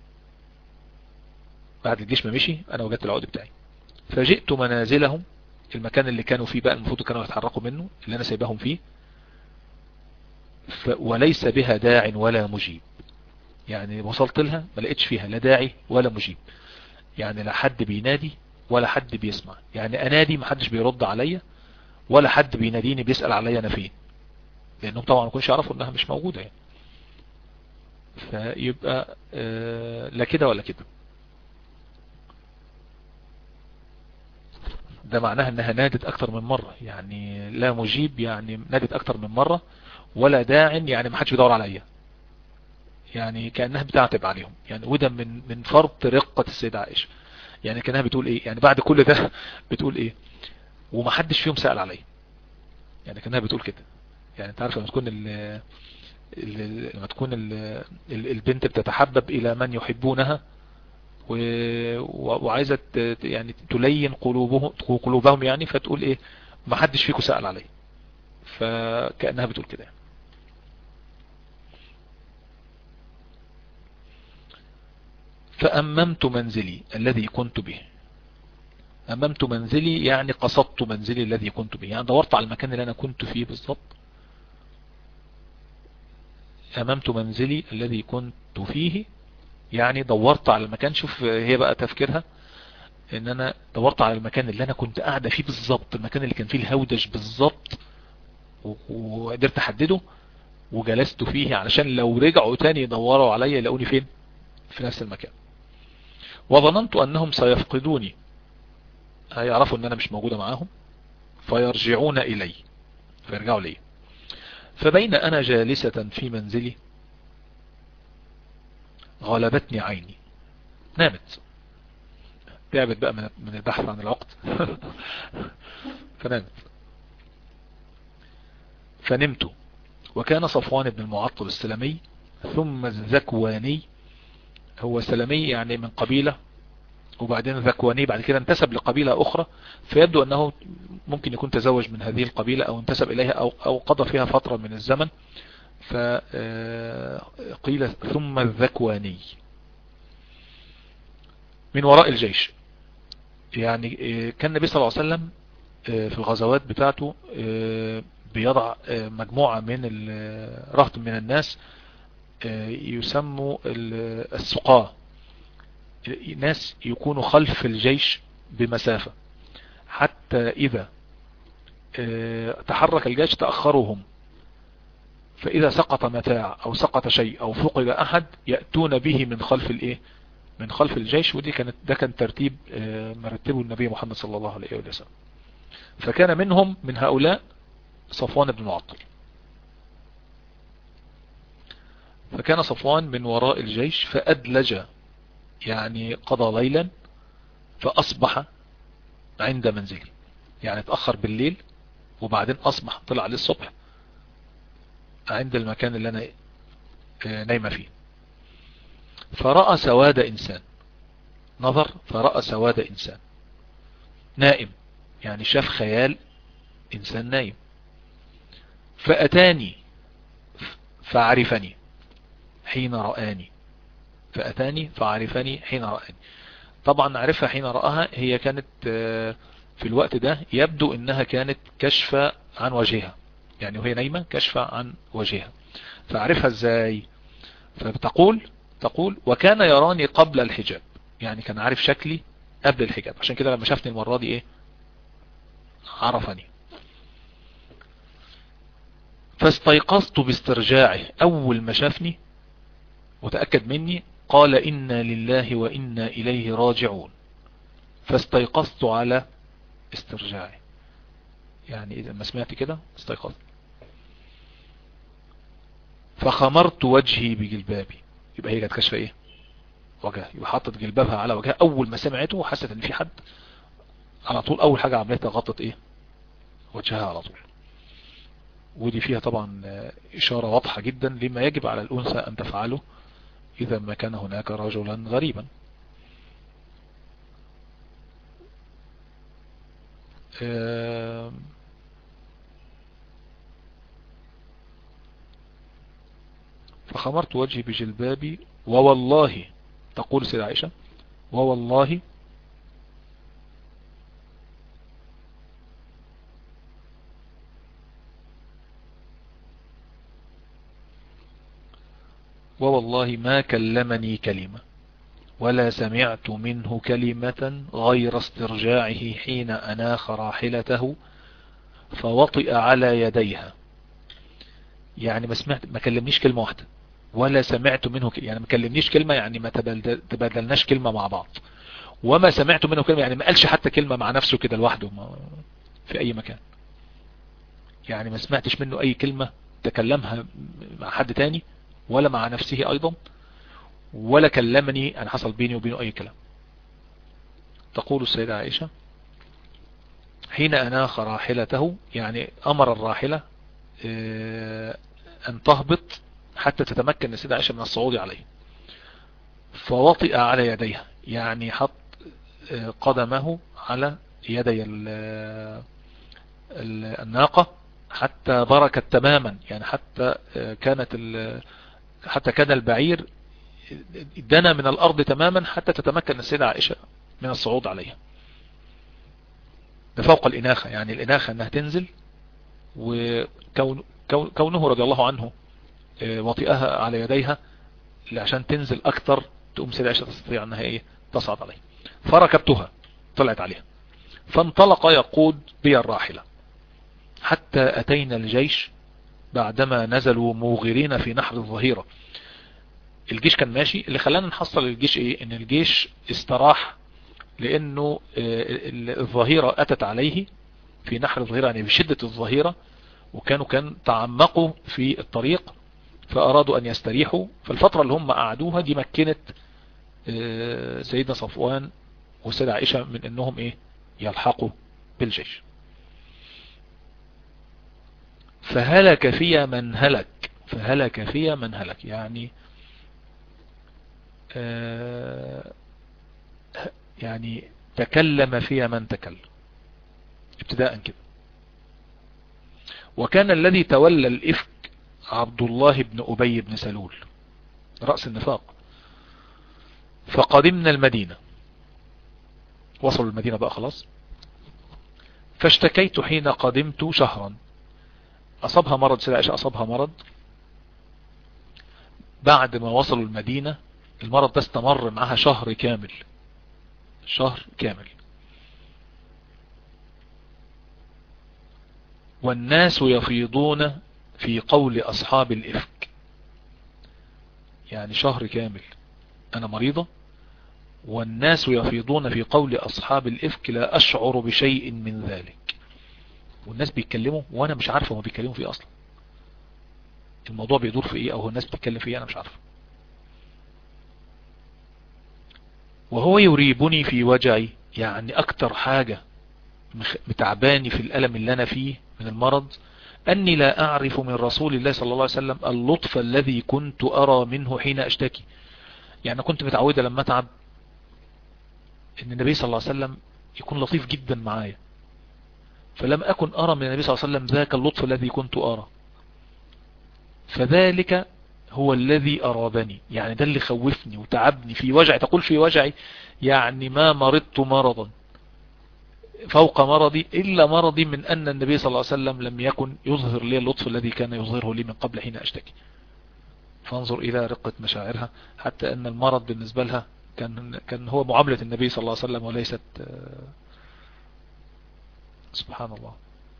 بعد الجيش ما مشي، انا وجدت العقد بتاعي. فجئت منازلهم، المكان اللي كانوا فيه بقى المفروض كانوا يتحركوا منه، اللي انا سايباهم فيه، وليس بها داع ولا مجيب. يعني وصلت لها ما لقيتش فيها لا داعي ولا مجيب، يعني لا حد بينادي ولا حد بيسمع. يعني انادي ما حدش بيرد عليا، ولا حد بيناديني بيسأل عليا انا فين، لانهم طبعا ما كانوش يعرفوا انها مش موجودة يعني. فيبقى لا كده ولا كده. ده معناها انها نادت اكتر من مرة، يعني لا مجيب يعني نادت اكتر من مرة، ولا داع يعني ما حدش بيدور عليا، يعني كأنها بتعتب عليهم يعني. وده من فرط رقة السيدة عائشة، يعني كأنها بتقول ايه يعني بعد كل ده بتقول ايه وما حدش فيهم سأل عليا، يعني كأنها بتقول كده. يعني انت عارف لما تكون البنت بتتحبب الى من يحبونها وعايزة يعني تلين قلوبهم يعني، فتقول ايه ما حدش فيكم سأل علي، فكأنها بتقول كده. فأممت منزلي الذي كنت به. أممت منزلي يعني قصدت منزلي الذي كنت به، يعني دورت على المكان اللي أنا كنت فيه بالضبط. أممت منزلي الذي كنت فيه يعني دورت على المكان. شوف هي بقى تفكيرها، ان انا دورت على المكان اللي انا كنت قاعدة فيه بالظبط، المكان اللي كان فيه الهودج بالظبط، وقدرت احدده وجلست فيه علشان لو رجعوا تاني يدوروا عليا يلاقوني فين، في نفس المكان. وظننت انهم سيفقدوني، هيعرفوا ان انا مش موجودة معاهم، فيرجعون الي، فيرجعوا لي. فبين انا جالسة في منزلي غلبتني عيني، نامت، تعبت بقى من البحث عن العقد فنامت. فنمت، وكان صفوان بن المعطل السلمي ثم الذكواني، هو سلمي يعني من قبيلة، وبعدين ذكواني بعد كده انتسب لقبيلة اخرى، فيبدو انه ممكن يكون تزوج من هذه القبيلة او انتسب اليها او قضى فيها فترة من الزمن، فقيل ثم الذكواني من وراء الجيش. يعني كان النبي صلى الله عليه وسلم في الغزوات بتاعته بيضع مجموعة من رهط من الناس يسموا السقاة، ناس يكونوا خلف الجيش بمسافة، حتى إذا تحرك الجيش تأخرهم، فإذا سقط متاع أو سقط شيء أو فقد أحد يأتون به من خلف الإيه، من خلف الجيش. ودي ده كان ترتيب مرتبه النبي محمد صلى الله عليه وسلم. فكان منهم من هؤلاء صفوان بن المعطل. فكان صفوان من وراء الجيش فأدلج، يعني قضى ليلا، فأصبح عند منزلي، يعني اتأخر بالليل وبعدين أصبح طلع عليه الصبح عند المكان اللي أنا نايمة فيه. فرأى سواد إنسان، نظر فرأى سواد إنسان نائم، يعني شاف خيال إنسان نايم. فأتاني فعرفني حين رآني، فأتاني فعرفني حين رآني. طبعا عرفها حين رآها، هي كانت في الوقت ده يبدو انها كانت كشفة عن وجهها، يعني وهي نايمة كشفة عن وجهها. فعرفها ازاي؟ تقول وكان يراني قبل الحجاب، يعني كان عارف شكلي قبل الحجاب، عشان كده لما شافني المرة دي ايه، عرفني. فاستيقظت باسترجاعه، اول ما شافني وتأكد مني قال إنا لله وإنا إليه راجعون. فاستيقظت على استرجاعي، يعني إذا ما سمعت كده استيقظت. فخمرت وجهي بجلبابي، يبقى هي كانت كشفة ايه، وجهها، يبقى حطت جلبابها على وجهها اول ما سمعته وحست ان في حد، على طول اول حاجة عملتها غطت ايه، وجهها على طول. ودي فيها طبعا اشارة واضحة جدا لما يجب على الانثى ان تفعله اذا ما كان هناك رجلا غريبا. فخمرت وجهي بجلبابي ووالله، تقول سيدة عائشة، ووالله ما كلمني كلمة ولا سمعت منه كلمة غير استرجاعه حين أناخ راحلته فوطئ على يديها. يعني ما كلمنيش كلمة واحدة، ولا سمعت منه يعني ما كلمنيش كلمة، يعني ما تبادلناش كلمة مع بعض، وما سمعت منه كلمة، يعني ما قالش حتى كلمة مع نفسه كده لوحده في أي مكان، يعني ما سمعتش منه أي كلمة تكلمها مع حد تاني ولا مع نفسه أيضا، ولا كلمني أنا حصل بيني وبينه أي كلام. تقول السيدة عائشة حين أناخ راحلته، يعني أمر الراحلة أن تهبط حتى تتمكن السيدة عائشة من الصعود عليه. فوطئ على يديها، يعني حط قدمه على يدي الناقة حتى بركت تماما، يعني حتى كان البعير دنا من الأرض تماما حتى تتمكن السيدة عائشة من الصعود عليها. بفوق الإناخة، يعني الإناخة أنها تنزل، وكونه رضي الله عنه وطئها على يديها عشان تنزل أكثر تقوم سيدة عائشة تستطيع انها ايه تصعد عليه. فركبتها، طلعت عليها، فانطلق يقود بي الراحلة حتى اتينا الجيش بعدما نزلوا موغرين في نحر الظهيرة. الجيش كان ماشي، اللي خلانا نحصل الجيش ايه؟ ان الجيش استراح لانه الظهيرة اتت عليه في نحر الظهيرة، يعني بشدة الظهيرة، كان تعمقوا في الطريق فارادوا ان يستريحوا. فالفترة اللي هم قعدوها دي مكنت سيدنا صفوان وسيدة عائشة من انهم ايه يلحقوا بالجيش. فهلك في من هلك، فهلك في من هلك، يعني يعني تكلم في من تكلم ابتداء كده. وكان الذي تولى الإفك عبد الله بن أبي بن سلول رأس النفاق. فقدمنا المدينة، وصلوا المدينة بقى خلاص. فاشتكيت حين قدمت شهرا، أصابها مرض سيدة عائشة، أصابها مرض. بعد ما وصلوا المدينة المرض ده استمر معها شهر كامل، شهر كامل. والناس يفيضون في قول أصحاب الإفك، يعني شهر كامل أنا مريضة والناس يفيضون في قول أصحاب الإفك لا أشعر بشيء من ذلك. والناس بيتكلموا وأنا مش عارفة ما بيتكلموا فيه أصلا، الموضوع بيدور في إيه أو الناس بتتكلم في إيه أنا مش عارفة. وهو يريبني في وجعي، يعني أكتر حاجة متعباني في الألم اللي أنا فيه من المرض أني لا أعرف من رسول الله صلى الله عليه وسلم اللطف الذي كنت أرى منه حين أشتكي. يعني كنت متعودة لما أتعب أن النبي صلى الله عليه وسلم يكون لطيف جدا معايا، فلم أكن أرى من النبي صلى الله عليه وسلم ذاك اللطف الذي كنت أرى. فذلك هو الذي أرابني، يعني ده اللي خوفني وتعبني في وجعي. تقول في وجعي يعني ما مرضت مرضا فوق مرضي إلا مرضي من أن النبي صلى الله عليه وسلم لم يكن يظهر لي اللطف الذي كان يظهره لي من قبل حين أشتكي. فانظر إلى رقة مشاعرها، حتى أن المرض بالنسبة لها كان هو معاملة النبي صلى الله عليه وسلم وليست. سبحان الله.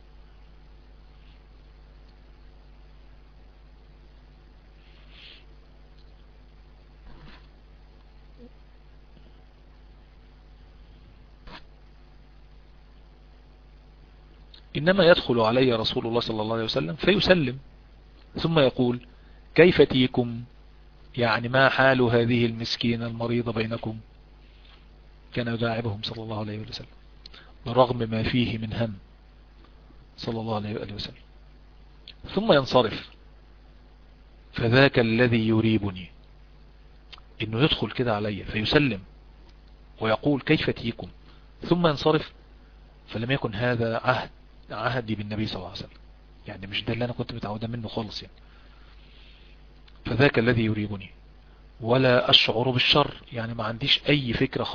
إنما يدخل علي رسول الله صلى الله عليه وسلم فيسلم ثم يقول كيف تيكم، يعني ما حال هذه المسكينة المريضة بينكم. كان يداعبهم صلى الله عليه وسلم برغم ما فيه من هم صلى الله عليه وسلم. ثم ينصرف. فذاك الذي يريبني انه يدخل كده علي فيسلم ويقول كيف تيكم ثم ينصرف. فلم يكن هذا عهدي بالنبي صلى الله عليه وسلم، يعني مش ده اللي انا كنت متعودا منه خالص يعني. فذاك الذي يريبني ولا اشعر بالشر، يعني ما عنديش اي فكرة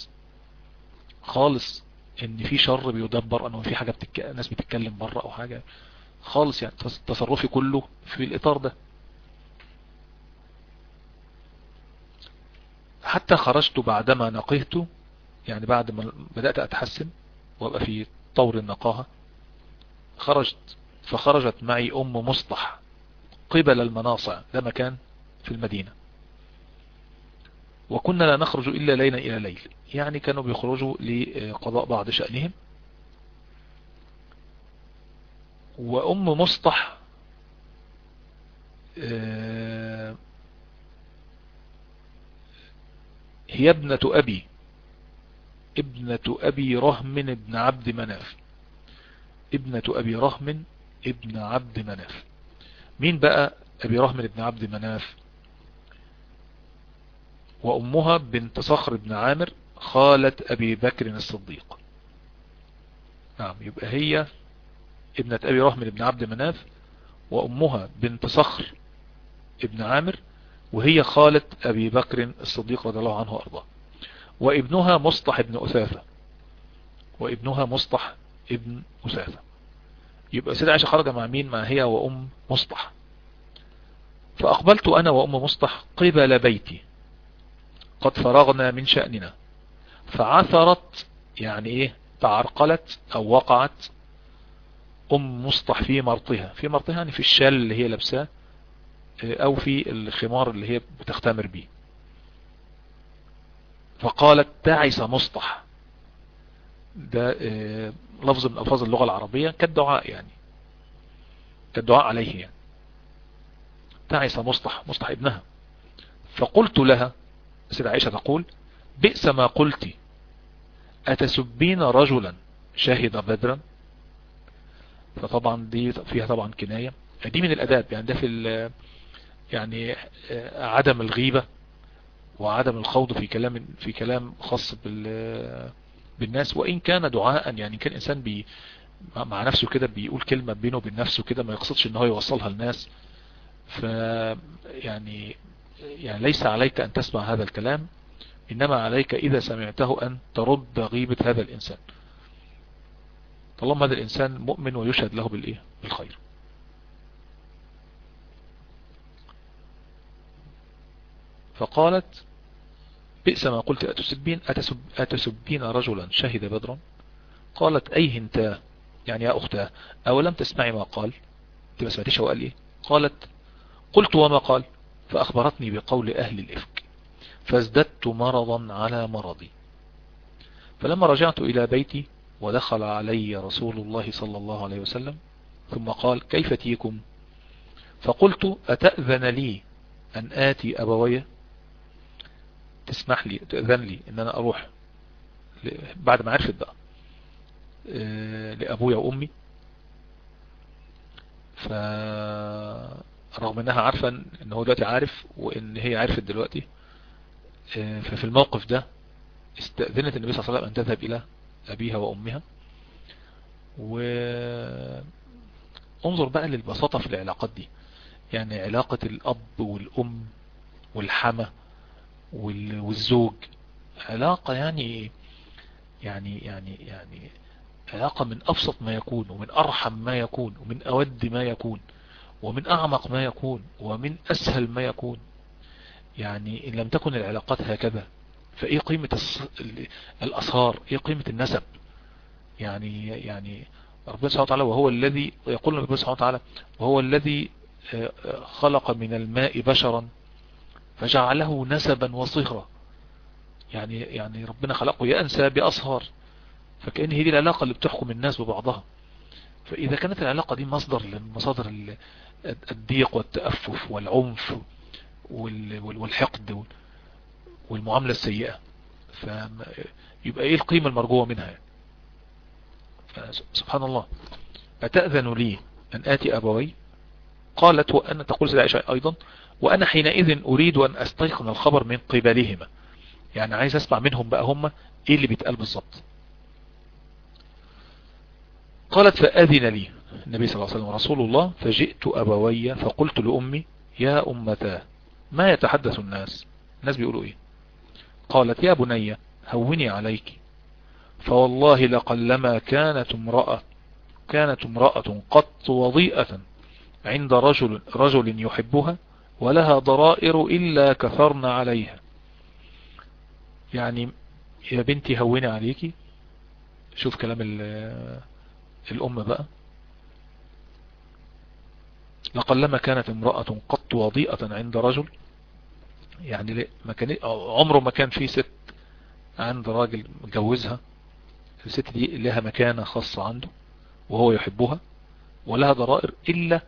خالص ان في شر بيدبر، انه في حاجة ناس بتتكلم بره او حاجة خالص، يعني تصرفي كله في الاطار ده. حتى خرجت بعدما نقهت، يعني بعد ما بدأت اتحسن وابقى في طور النقاهة، فخرجت معي ام مصطح قبل المناصع، ده مكان في المدينة. وكنا لا نخرج إلا ليلا إلى ليل، يعني كانوا بيخرجوا لقضاء بعض شأنهم. وأم مصطح هي ابنة أبي رهم بن عبد مناف. ابنة أبي رهم ابن عبد مناف. مين بقى أبي رهم بن عبد مناف؟ وأمها بنت صخر بن عامر خالة أبي بكر الصديق. نعم، يبقى هي ابنة أبي رهم بن عبد مناف، وأمها بنت صخر ابن عامر، وهي خالة أبي بكر الصديق رضي الله عنه وأرضاه. وابنها مصطح ابن أثاثة، يبقى سيدة عائشة خرج مع مين؟ مع هي وأم مصطح. فأقبلت أنا وأم مصطح قبل بيتي، قد فرغنا من شأننا. فعثرت يعني ايه؟ تعرقلت او وقعت مصطح في مرطها. في مرطها يعني في الشال اللي هي لابساه او في الخمار اللي هي بتختمر به. فقالت تعس مصطح. ده لفظ من الفاظ اللغة العربية كالدعاء، يعني كالدعاء عليه يعني. تعس مصطح، مصطح ابنها. فقلت لها، سيدة عائشة تقول: بئس ما قلت، أتسبين رجلا شهد بدرا. فطبعا دي فيها طبعا كناية، دي من الأداب يعني. ده في يعني عدم الغيبة وعدم الخوض في كلام خاص بالناس، وإن كان دعاء يعني. كان إنسان مع نفسه كده بيقول كلمة بينه وبين نفسه كده، ما يقصدش ان هو يوصلها للناس. ف يعني ليس عليك أن تسمع هذا الكلام، إنما عليك إذا سمعته أن ترد غيبة هذا الإنسان، طالما هذا الإنسان مؤمن ويشهد له بالإيه؟ بالخير. فقالت: بئس ما قلت، أتسبين رجلا شهد بدرا. قالت: أي هنتا، يعني يا أختها، أولم تسمعي ما قال؟ انت ما سمعتيش هو قال إيه؟ قالت: قلت وما قال؟ فأخبرتني بقول أهل الإفك، فازددت مرضا على مرضي. فلما رجعت إلى بيتي ودخل علي رسول الله صلى الله عليه وسلم ثم قال: كيف تيكم؟ فقلت: أتأذن لي أن آتي أبوي؟ تسمح لي، تأذن لي أن أنا أروح بعد ما عرفت بقى لأبويا وأمي. فرغم أنها عارفة أن هو دلوقتي عارف وأن هي عارفت دلوقتي، ففي الموقف ده استأذنت النبي صلى الله عليه وسلم أن تذهب إلى أبيها وأمها. وانظر بقى للبساطة في العلاقات دي، يعني علاقة الأب والأم والحمى والزوج، علاقة يعني علاقة من أبسط ما يكون، ومن أرحم ما يكون، ومن أود ما يكون، ومن أعمق ما يكون، ومن أسهل ما يكون. يعني إن لم تكن العلاقات هكذا فإيه قيمة الأصهار؟ إيه قيمة النسب؟ يعني ربنا سبحانه وتعالى، وهو الذي يقول ربنا سبحانه وتعالى: وهو الذي خلق من الماء بشرا فجعله نسبا وصهرا. يعني ربنا خلقه يأنسى بأصهار، فكأن هي دي العلاقة اللي بتحكم الناس ببعضها. فإذا كانت العلاقة دي مصدر من مصادر الضيق والتأفف والعنف والحقد والمعاملة السيئة، فيبقى ايه القيمة المرجوة منها؟ سبحان الله. أتأذن لي أن آتي أبوي؟ قالت: وأنا، تقول سيدة عائشة أيضا: وأنا حينئذ أريد أن أستيقن الخبر من قبلهما، يعني عايز أسمع منهم بقى هم إيه اللي بيتقال بالظبط. قالت: فأذن لي النبي صلى الله عليه وسلم رسول الله، فجئت أبوي فقلت لأمي: يا أمتا، ما يتحدث الناس بيقولوا إيه؟ قالت: يا بني، هوني عليك، فوالله لقلما كانت امرأة قط وضيئة عند رجل يحبها ولها ضرائر إلا كثرن عليها. يعني يا بنتي هوني عليكي. شوف كلام الأم بقى: لقلما كانت امرأة قط وضيئة عند رجل، يعني عمره ما كان في ست عند راجل متجوزها، الست دي لها مكانة خاصة عنده وهو يحبها، ولها ضرائر إلا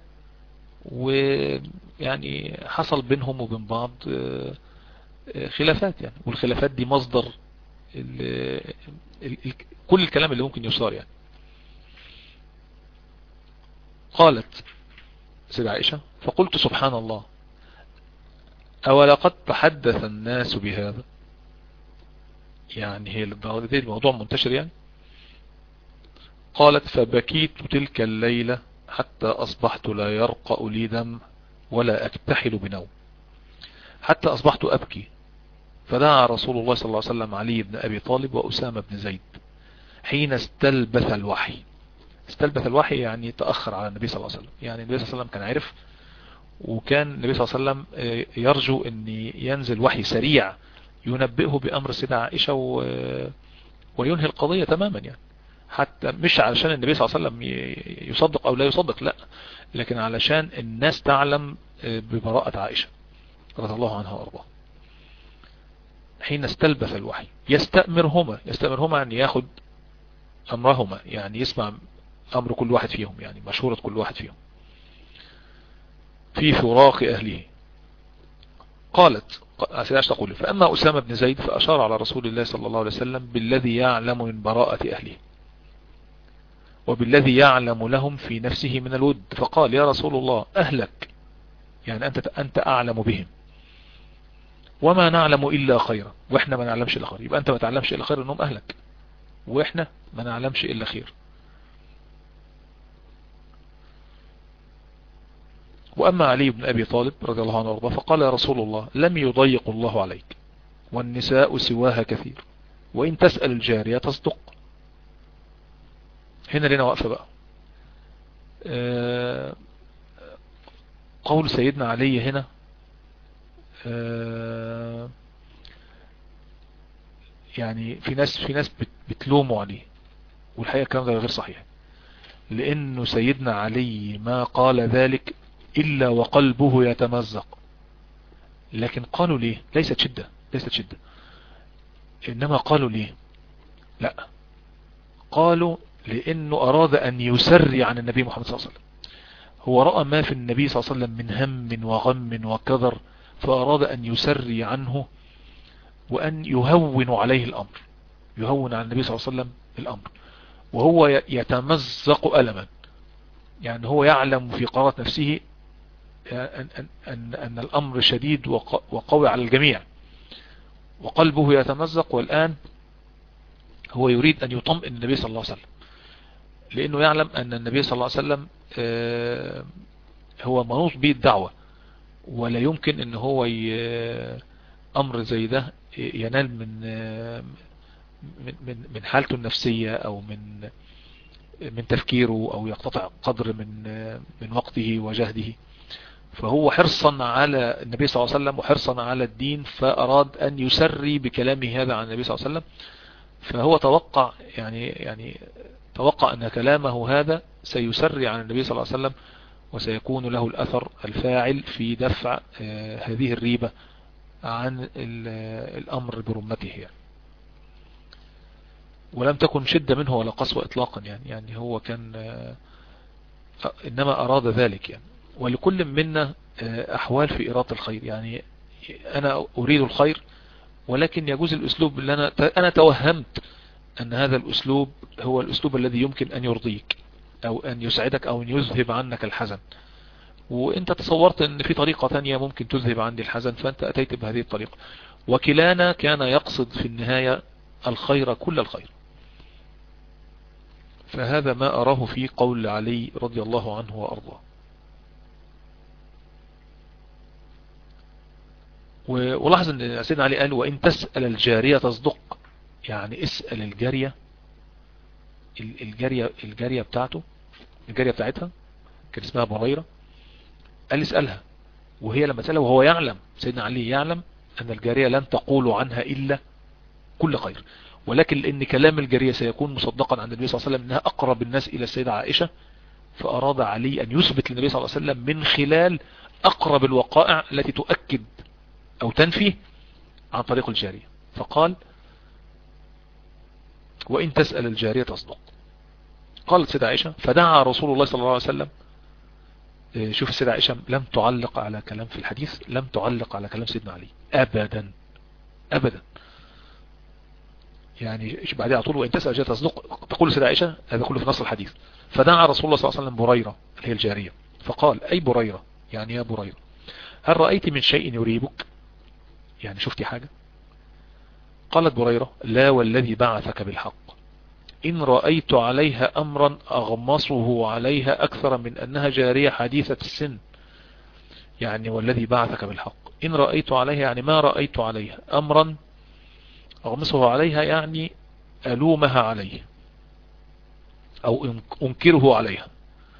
ويعني حصل بينهم وبين بعض خلافات يعني، والخلافات دي مصدر كل الكلام اللي ممكن يصار يعني. قالت سيدة عائشة: فقلت: سبحان الله، أولقد تحدث الناس بهذا؟ يعني هي للدرجة دي الموضوع منتشر يعني. قالت: فبكيت تلك الليلة حتى أصبحت لا يرقأ لي دم ولا أكتحل بنوم، حتى أصبحت أبكي. فدعا رسول الله صلى الله عليه وسلم علي بن أبي طالب وأسامة بن زيد حين استلبث الوحي. استلبث الوحي يعني تأخر على النبي صلى الله عليه وسلم، يعني النبي صلى الله عليه وسلم كان عارف، وكان النبي صلى الله عليه وسلم يرجو أن ينزل وحي سريع ينبئه بأمر السيدة عائشة وينهي القضية تماما يعني. حتى مش علشان النبي صلى الله عليه وسلم يصدق أو لا يصدق، لا، لكن علشان الناس تعلم ببراءة عائشة رضي الله عنها وارضاها. حين استلبث الوحي يستأمرهما أن ياخد أمرهما، يعني يسمع أمر كل واحد فيهم، يعني مشورة كل واحد فيهم في فراق أهله. قالت عائشة تقول: فأما أسامة بن زيد فأشار على رسول الله صلى الله عليه وسلم بالذي يعلم من براءة أهله وبالذي يعلم لهم في نفسه من الود، فقال: يا رسول الله أهلك، يعني أنت أعلم بهم، وما نعلم إلا خيرا، وإحنا ما نعلمش إلا خير. يبقى أنت ما تعلمش إلا خير أنهم أهلك، وإحنا ما نعلمش إلا خير. وأما علي بن أبي طالب رضي الله عنه وارضاه فقال: يا رسول الله لم يضيق الله عليك، والنساء سواها كثير، وإن تسأل الجارية تصدق. هنا لنا وقفة بقى. قول سيدنا علي هنا يعني في ناس بتلوموا عليه، والحقيقة الكلام ده غير صحيح، لأنه سيدنا علي ما قال ذلك إلا وقلبه يتمزق. لكن قالوا ليه؟ ليست شدة، إنما قالوا ليه؟ لا، قالوا لأنه أراد أن يسري عن النبي محمد صلى الله عليه وسلم. هو رأى ما في النبي صلى الله عليه وسلم من هم وغم وكذر، فأراد أن يسري عنه وأن يهون عليه الأمر، يهون على النبي صلى الله عليه وسلم الأمر، وهو يتمزق ألما. يعني هو يعلم في قرارة نفسه أن الأمر شديد وقوي على الجميع، وقلبه يتمزق، والآن هو يريد أن يطمئن النبي صلى الله عليه وسلم، لأنه يعلم أن النبي صلى الله عليه وسلم هو منوط به الدعوة، ولا يمكن أن هو أمر زي ده ينال من حالته النفسية أو من تفكيره، أو يقتطع قدر من وقته وجهده. فهو حرصا على النبي صلى الله عليه وسلم وحرصا على الدين، فأراد أن يسري بكلامه هذا عن النبي صلى الله عليه وسلم. فهو توقع يعني توقع أن كلامه هذا سيسري عن النبي صلى الله عليه وسلم، وسيكون له الأثر الفاعل في دفع هذه الريبة عن الأمر برمته يعني. ولم تكن شدة منه ولا قسوة إطلاقا يعني هو كان إنما أراد ذلك يعني. ولكل منا أحوال في إرادة الخير، يعني أنا أريد الخير، ولكن يجوز الأسلوب اللي أنا توهمت أن هذا الأسلوب هو الأسلوب الذي يمكن أن يرضيك أو أن يسعدك أو أن يذهب عنك الحزن، وأنت تصورت أن في طريقة ثانية ممكن تذهب عني الحزن، فأنت أتيت بهذه الطريقة. وكلانا كان يقصد في النهاية الخير كل الخير. فهذا ما أراه في قول علي رضي الله عنه وأرضاه. ولاحظ أن سيدنا علي قال: وإن تسأل الجارية تصدق، يعني اسأل الجارية بتاعته، الجارية بتاعتها كان اسمها بريرة، قال اسألها. وهي لما تسألها وهو يعلم، سيدنا علي يعلم أن الجارية لن تقول عنها إلا كل خير، ولكن لأن كلام الجارية سيكون مصدقا عند النبي صلى الله عليه وسلم أنها أقرب الناس إلى السيدة عائشة، فأراد علي أن يثبت للنبي صلى الله عليه وسلم من خلال أقرب الوقائع التي تؤكد أو تنفي عن طريق الجارية. فقال: وإن تسأل الجارية تصدق. قالت سيدة عائشة: فدعا رسول الله صلى الله عليه وسلم. شوف السيدة عائشة لم تعلق على كلام في الحديث، لم تعلق على كلام سيدنا علي أبدا أبدا. يعني بعدها على طول: وإن تسأل الجارية تصدق، تقول سيدة عائشة هذا كله في نص الحديث. فدعا رسول الله صلى الله عليه وسلم بريرة اللي هي الجارية، فقال: أي بريرة، يعني يا بريرة، هل رأيت من شيء يريبك؟ يعني شفتي حاجة؟ قالت بريرة: لا والذي بعثك بالحق، إن رأيت عليها أمرا أغمصه عليها أكثر من أنها جارية حديثة السن. يعني والذي بعثك بالحق، إن رأيت عليها يعني ما رأيت عليها أمرا أغمصه عليها، يعني ألومها عليه أو أنكره عليها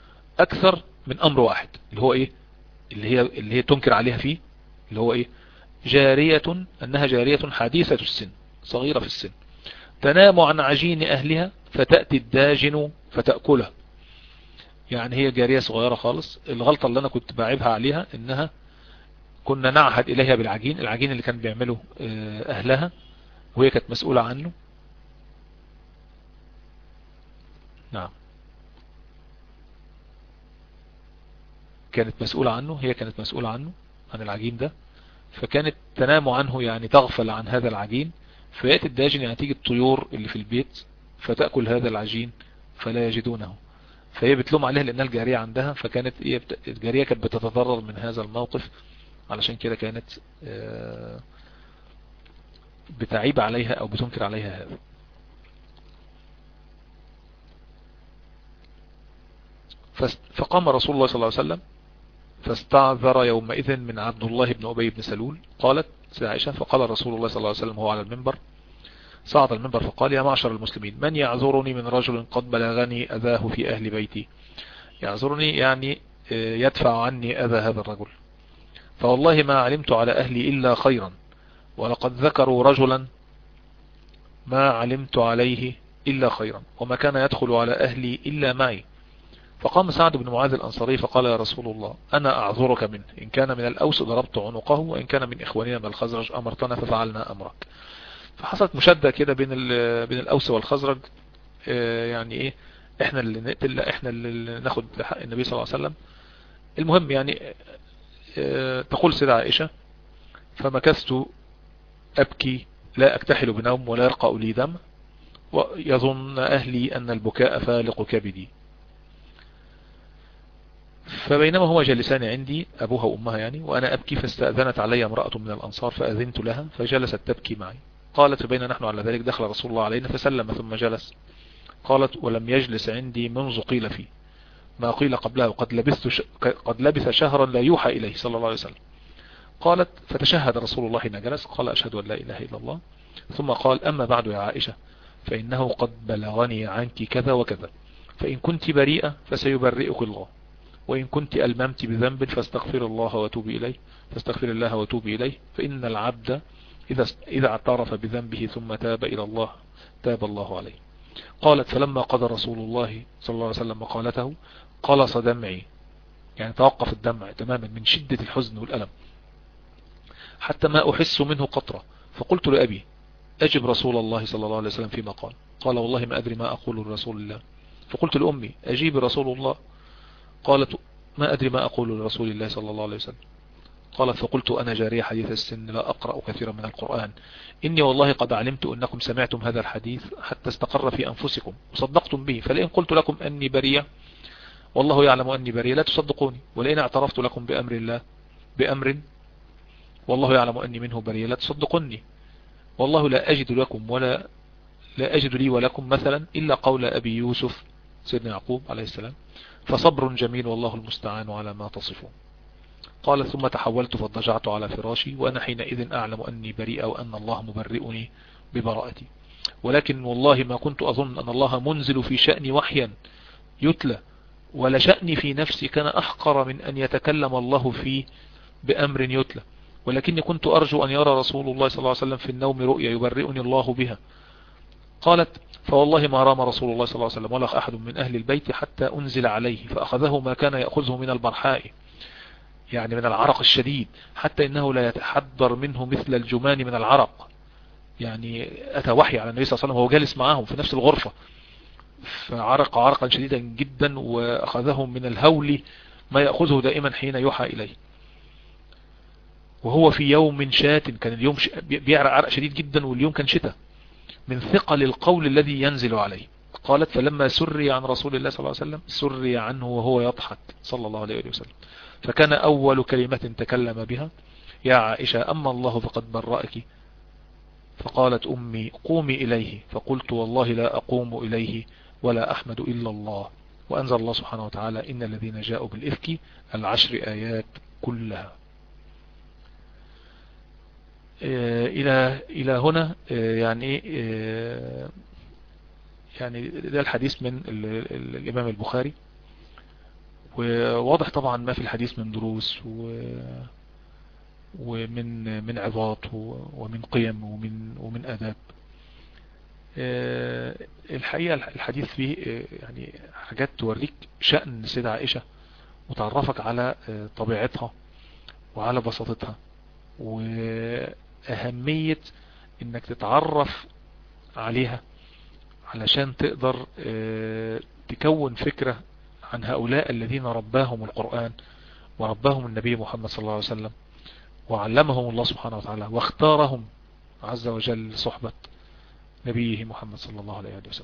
أكثر من أمر واحد، اللي هو إيه؟ اللي هي تنكر عليها فيه، اللي هو إيه؟ أنها جارية حديثة السن صغيرة في السن، تنام عن عجين أهلها فتأتي الداجن فتأكله. يعني هي جارية صغيرة خالص. الغلطة اللي أنا كنت بعيبها عليها إنها كنا نعهد إليها بالعجين، العجين اللي كان بيعمله أهلها وهي كانت مسؤولة عنه. نعم، كانت مسؤولة عنه، هي كانت مسؤولة عنه، عن العجين ده. فكانت تنام عنه، يعني تغفل عن هذا العجين، فيأتي الداجن، يعني تيجي الطيور اللي في البيت فتأكل هذا العجين فلا يجدونه. فهي بتلوم عليها لأنها الجارية عندها، فكانت الجارية كانت بتتضرر من هذا الموقف، علشان كده كانت بتعيب عليها أو بتنكر عليها هذا. فقام رسول الله صلى الله عليه وسلم فاستعذر يومئذ من عبد الله بن أبي بن سلول. قالت عائشة: فقال رسول الله صلى الله عليه وسلم وهو على المنبر، صعد المنبر فقال: يا معشر المسلمين، من يعذرني من رجل قد بلغني أذاه في أهل بيتي؟ يعذرني يعني يدفع عني أذى هذا الرجل. فوالله ما علمت على أهلي إلا خيرا، ولقد ذكروا رجلا ما علمت عليه إلا خيرا، وما كان يدخل على أهلي إلا معي. فقام سعد بن معاذ الأنصاري فقال: يا رسول الله، أنا أعذرك منه، إن كان من الأوس ضربت عنقه، وإن كان من إخواننا من الخزرج أمرتنا ففعلنا أمرك. فحصلت مشادة كده بين الأوس والخزرج، يعني إيه، إحنا اللي نقتل، إحنا اللي ناخد حق النبي صلى الله عليه وسلم. المهم يعني تقول سيدة عائشة: فمكثت أبكي لا أكتحل بنوم ولا يرقى لي دم، ويظن أهلي أن البكاء فالق كبدي. فبينما هما جالسان عندي، أبوها وأمها يعني، وأنا أبكي، فاستأذنت علي امرأة من الأنصار فأذنت لها فجلست تبكي معي. قالت: فبين نحن على ذلك دخل رسول الله علينا فسلم ثم جلس. قالت: ولم يجلس عندي منذ قيل فيه ما قيل قبلها، قد لبث شهرا لا يوحى إليه صلى الله عليه وسلم. قالت: فتشهد رسول الله حين جلس، قال: أشهد أن لا إله إلا الله. ثم قال: أما بعد يا عائشة، فإنه قد بلغني عنك كذا وكذا، فإن كنت بريئة فسيبرئك الله، وإن كنت ألممت بذنب فاستغفر الله وتوبي إليه، فاستغفر الله وتوبي إليه، فإن العبد إذا اعترف بذنبه ثم تاب إلى الله تاب الله عليه. قالت: فلما قضى رسول الله صلى الله عليه وسلم مقالته قلص دمعي، يعني توقف الدمع تماما من شدة الحزن والألم، حتى ما أحس منه قطرة. فقلت لأبي: أجب رسول الله صلى الله عليه وسلم فيما قال. قال: والله ما أدري ما أقول لرسول الله. فقلت لأمي: أجيب رسول الله. قالت: ما أدري ما أقول لرسول الله صلى الله عليه وسلم. قالت: فقلت: أنا جارية حديث السن لا أقرأ كثيرا من القرآن، إني والله قد علمت أنكم سمعتم هذا الحديث حتى استقر في أنفسكم وصدقتم به، فلئن قلت لكم أني بريئة والله يعلم أني بريئة لا تصدقوني، ولئن اعترفت لكم بأمر والله يعلم أني منه بريئة لا تصدقوني، والله لا أجد لي ولكم مثلا إلا قول أبي يوسف سيدنا يعقوب عليه السلام، فصبر جميل والله المستعان على ما تصفون. قال: ثم تحولت فاضطجعت على فراشي، وأنا حينئذ أعلم أني بريئة وأن الله مبرئني ببراءتي، ولكن والله ما كنت أظن أن الله منزل في شأني وحيا يتلى، ولا شأني في نفسي كان أحقر من أن يتكلم الله فيه بأمر يتلى، ولكني كنت أرجو أن يرى رسول الله صلى الله عليه وسلم في النوم رؤيا يبرئني الله بها. قالت: فوالله ما رام رسول الله صلى الله عليه وسلم ولا أحد من أهل البيت حتى أنزل عليه، فأخذه ما كان يأخذه من البرحاء، يعني من العرق الشديد، حتى إنه لا يتحضر منه مثل الجمان من العرق. يعني أتى وحي على النبي صلى الله عليه وسلم وهو جالس معهم في نفس الغرفة، فعرق عرقا شديدا جدا، وأخذه من الهول ما يأخذه دائما حين يوحى إليه، وهو في يوم شات، كان اليوم بيعرق عرق شديد جدا، واليوم كان شتاء، من ثقل القول الذي ينزل عليه. قالت: فلما سري عن رسول الله صلى الله عليه وسلم سري عنه وهو يضحك صلى الله عليه وسلم، فكان أول كلمة تكلم بها: يا عائشة، أما الله فقد برأك. فقالت أمي: قومي إليه. فقلت: والله لا أقوم إليه ولا أحمد إلا الله. وأنزل الله سبحانه وتعالى: إن الذين جاءوا بالإفك 10 آيات كلها. إلى هنا يعني ده الحديث من الإمام البخاري، وواضح طبعا ما في الحديث من دروس ومن عظات ومن قيم ومن آداب. الحقيقة الحديث فيه يعني حاجات توريك شأن السيدة عائشة وتعرفك على طبيعتها وعلى بساطتها وأهمية انك تتعرف عليها علشان تقدر تكون فكرة عن هؤلاء الذين رباهم القرآن ورباهم النبي محمد صلى الله عليه وسلم وعلمهم الله سبحانه وتعالى واختارهم عز وجل صحبة نبيه محمد صلى الله عليه وسلم.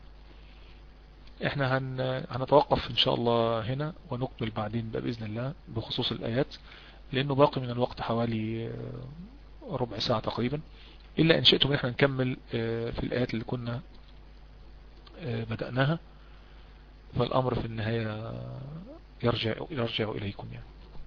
احنا هنتوقف ان شاء الله هنا ونكمل بعدين بإذن الله بخصوص الآيات، لأنه باقي من الوقت حوالي ربع ساعة تقريبا، إلا إن شئتم احنا نكمل في الآيات اللي كنا بدأناها، فالأمر في النهاية يرجع إليكم يعني.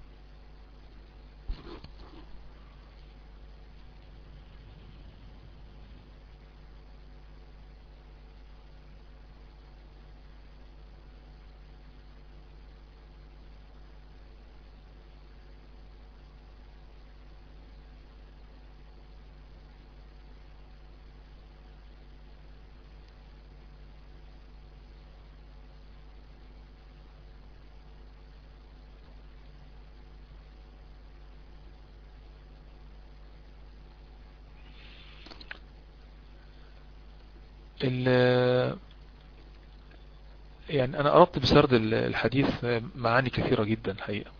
يعني أنا أردت بسرد الحديث معاني كثيرة جدا الحقيقة،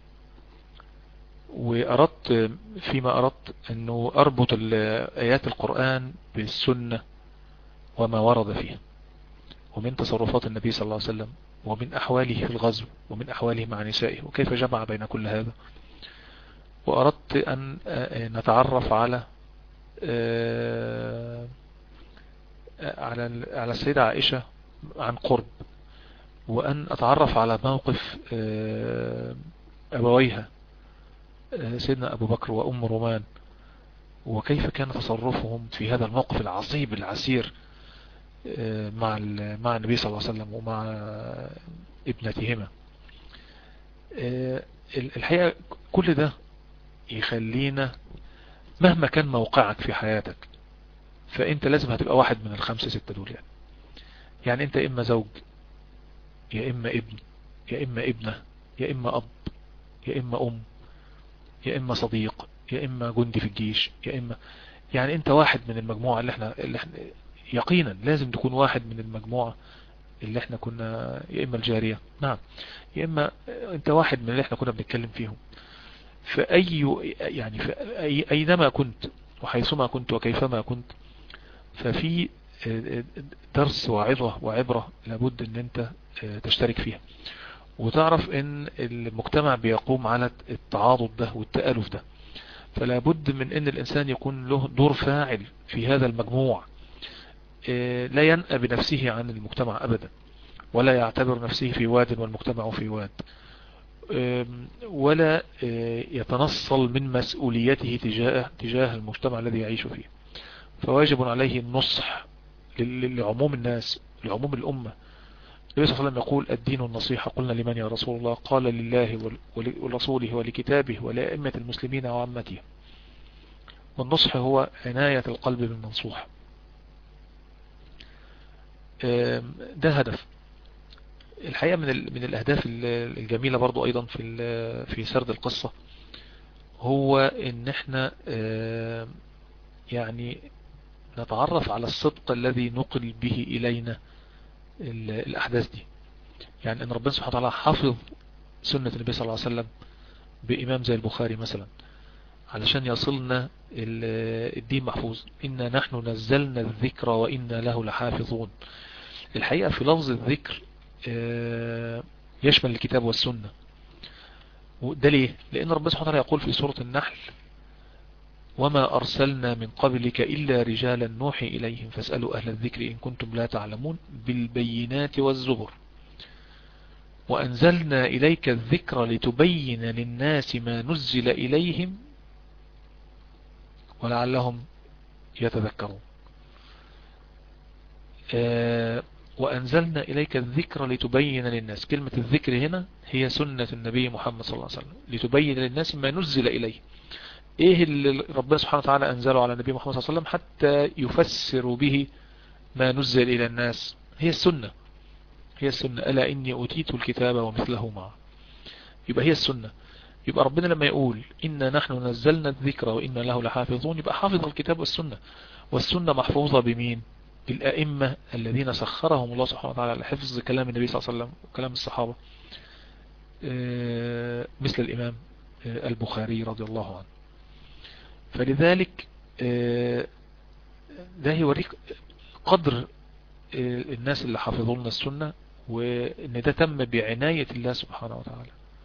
وأردت فيما أردت أنه أربط آيات القرآن بالسنة وما ورد فيها ومن تصرفات النبي صلى الله عليه وسلم ومن أحواله في الغزو ومن أحواله مع نسائه وكيف جمع بين كل هذا. وأردت أن نتعرف على السيدة عائشة عن قرب، وأن أتعرف على موقف أبويها سيدنا أبو بكر وأم رومان، وكيف كان تصرفهم في هذا الموقف العصيب العسير مع النبي صلى الله عليه وسلم ومع ابنتهما. الحقيقة كل ده يخلينا مهما كان موقعك في حياتك فأنت لازم هتبقى واحد من الخمسة ستة دول يعني أنت إما زوج، يا إما ابن، يا إما ابنة، يا إما أب، يا إما أم، يا إما صديق، يا إما جندي في الجيش، يا إما يعني أنت واحد من المجموعة اللي احنا يقينا لازم تكون واحد من المجموعة اللي احنا كنا، يا إما الجارية نعم، يا إما أنت واحد من اللي احنا كنا بنتكلم فيهم. أينما كنت وحيثما كنت وكيفما كنت ففي درس وعظة وعبرة لابد ان انت تشترك فيها، وتعرف ان المجتمع بيقوم على التعاضد ده والتألف ده، فلا بد من ان الانسان يكون له دور فاعل في هذا المجموع، لا ينأى بنفسه عن المجتمع ابدا، ولا يعتبر نفسه في واد والمجتمع في واد، ولا يتنصل من مسؤوليته تجاه المجتمع الذي يعيش فيه. فواجب عليه النصح لعموم الناس، لعموم الأمة. النبي صلى الله عليه وسلم يقول الدين النصيحة. قلنا لمن يا رسول الله؟ قال لله ولرسوله ولكتابه ولأئمة المسلمين وعامته. والنصح هو عناية القلب بالمنصوح. ده هدف الحقيقة من الأهداف الجميلة برضو أيضا في سرد القصة، هو ان احنا يعني نتعرف على الصدق الذي نقل به إلينا الأحداث دي. يعني أن ربنا سبحانه وتعالى حافظ سنة النبي صلى الله عليه وسلم بإمام زي البخاري مثلا علشان يصلنا الدين محفوظ. إنا نحن نزلنا الذكر وإنا له لحافظون. الحقيقة في لفظ الذكر يشمل الكتاب والسنة. وده ليه؟ لأن ربنا سبحانه وتعالى يقول في سورة النحل وما أرسلنا من قبلك إلا رجالا نوحي إليهم فاسألوا أهل الذكر إن كنتم لا تعلمون بالبينات والزبر وأنزلنا إليك الذكر لتبين للناس ما نزل إليهم ولعلهم يتذكرون. وأنزلنا إليك الذكر لتبين للناس. كلمة الذكر هنا هي سنة النبي محمد صلى الله عليه وسلم، لتبين للناس ما نزل إليه. ايه اللي ربنا سبحانه وتعالى انزله على النبي محمد صلى الله عليه وسلم حتى يفسر به ما نزل الى الناس؟ هي السنة. هي السنة. ألا إني أوتيت الكتاب ومثله معه. يبقى هي السنة. يبقى ربنا لما يقول إنا نحن نزلنا الذكر وإنا له لحافظون، يبقى حافظ الكتاب والسنة. والسنة محفوظة بمين؟ بالأئمة الذين سخرهم الله سبحانه وتعالى لحفظ كلام النبي صلى الله عليه وسلم وكلام الصحابة، مثل الإمام البخاري رضي الله عنه. فلذلك ده يوريك قدر الناس اللي حافظوا لنا السنة، وإن ده تم بعناية الله سبحانه وتعالى.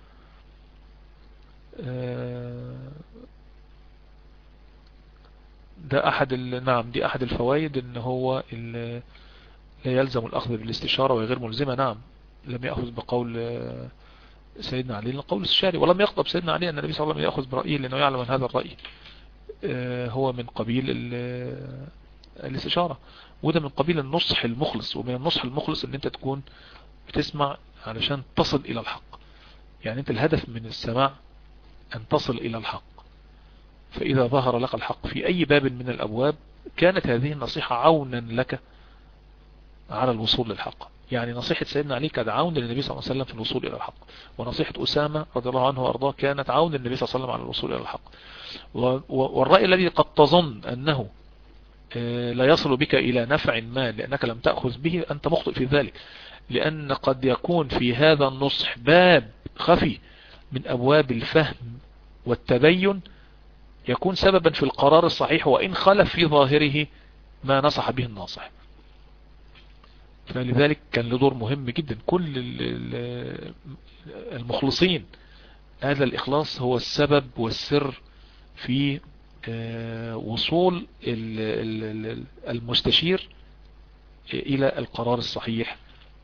ده نعم، دي أحد الفوائد، إن هو لا يلزم الأخذ بالاستشارة وهي غير ملزمة. نعم، لم يأخذ بقول سيدنا علي، قول الشارع، ولم يغضب سيدنا علي أن النبي صلى الله عليه وسلم يأخذ برأيه، لأنه يعلم أن هذا الرأي هو من قبيل الاستشارة، وده من قبيل النصح المخلص. ومن النصح المخلص ان انت تكون بتسمع علشان تصل الى الحق. يعني انت الهدف من السماع ان تصل الى الحق. فاذا ظهر لك الحق في اي باب من الابواب، كانت هذه النصيحة عونا لك على الوصول للحق. يعني نصيحة سيدنا علي كانت عون للنبي صلى الله عليه وسلم في الوصول الى الحق، ونصيحة أسامة رضي الله عنه وارضاه كانت عون للنبي صلى الله عليه وسلم على الوصول الى الحق. والرأي الذي قد تظن انه لا يصل بك إلى نفع ما لأنك لم تأخذ به، أنت مخطئ في ذلك. لأن قد يكون في هذا النصح باب خفي من أبواب الفهم والتبين، يكون سببا في القرار الصحيح وإن خلف في ظاهره ما نصح به الناصح. فلذلك كان له دور مهم جدا. كل المخلصين هذا الإخلاص هو السبب والسر في وصول المستشير إلى القرار الصحيح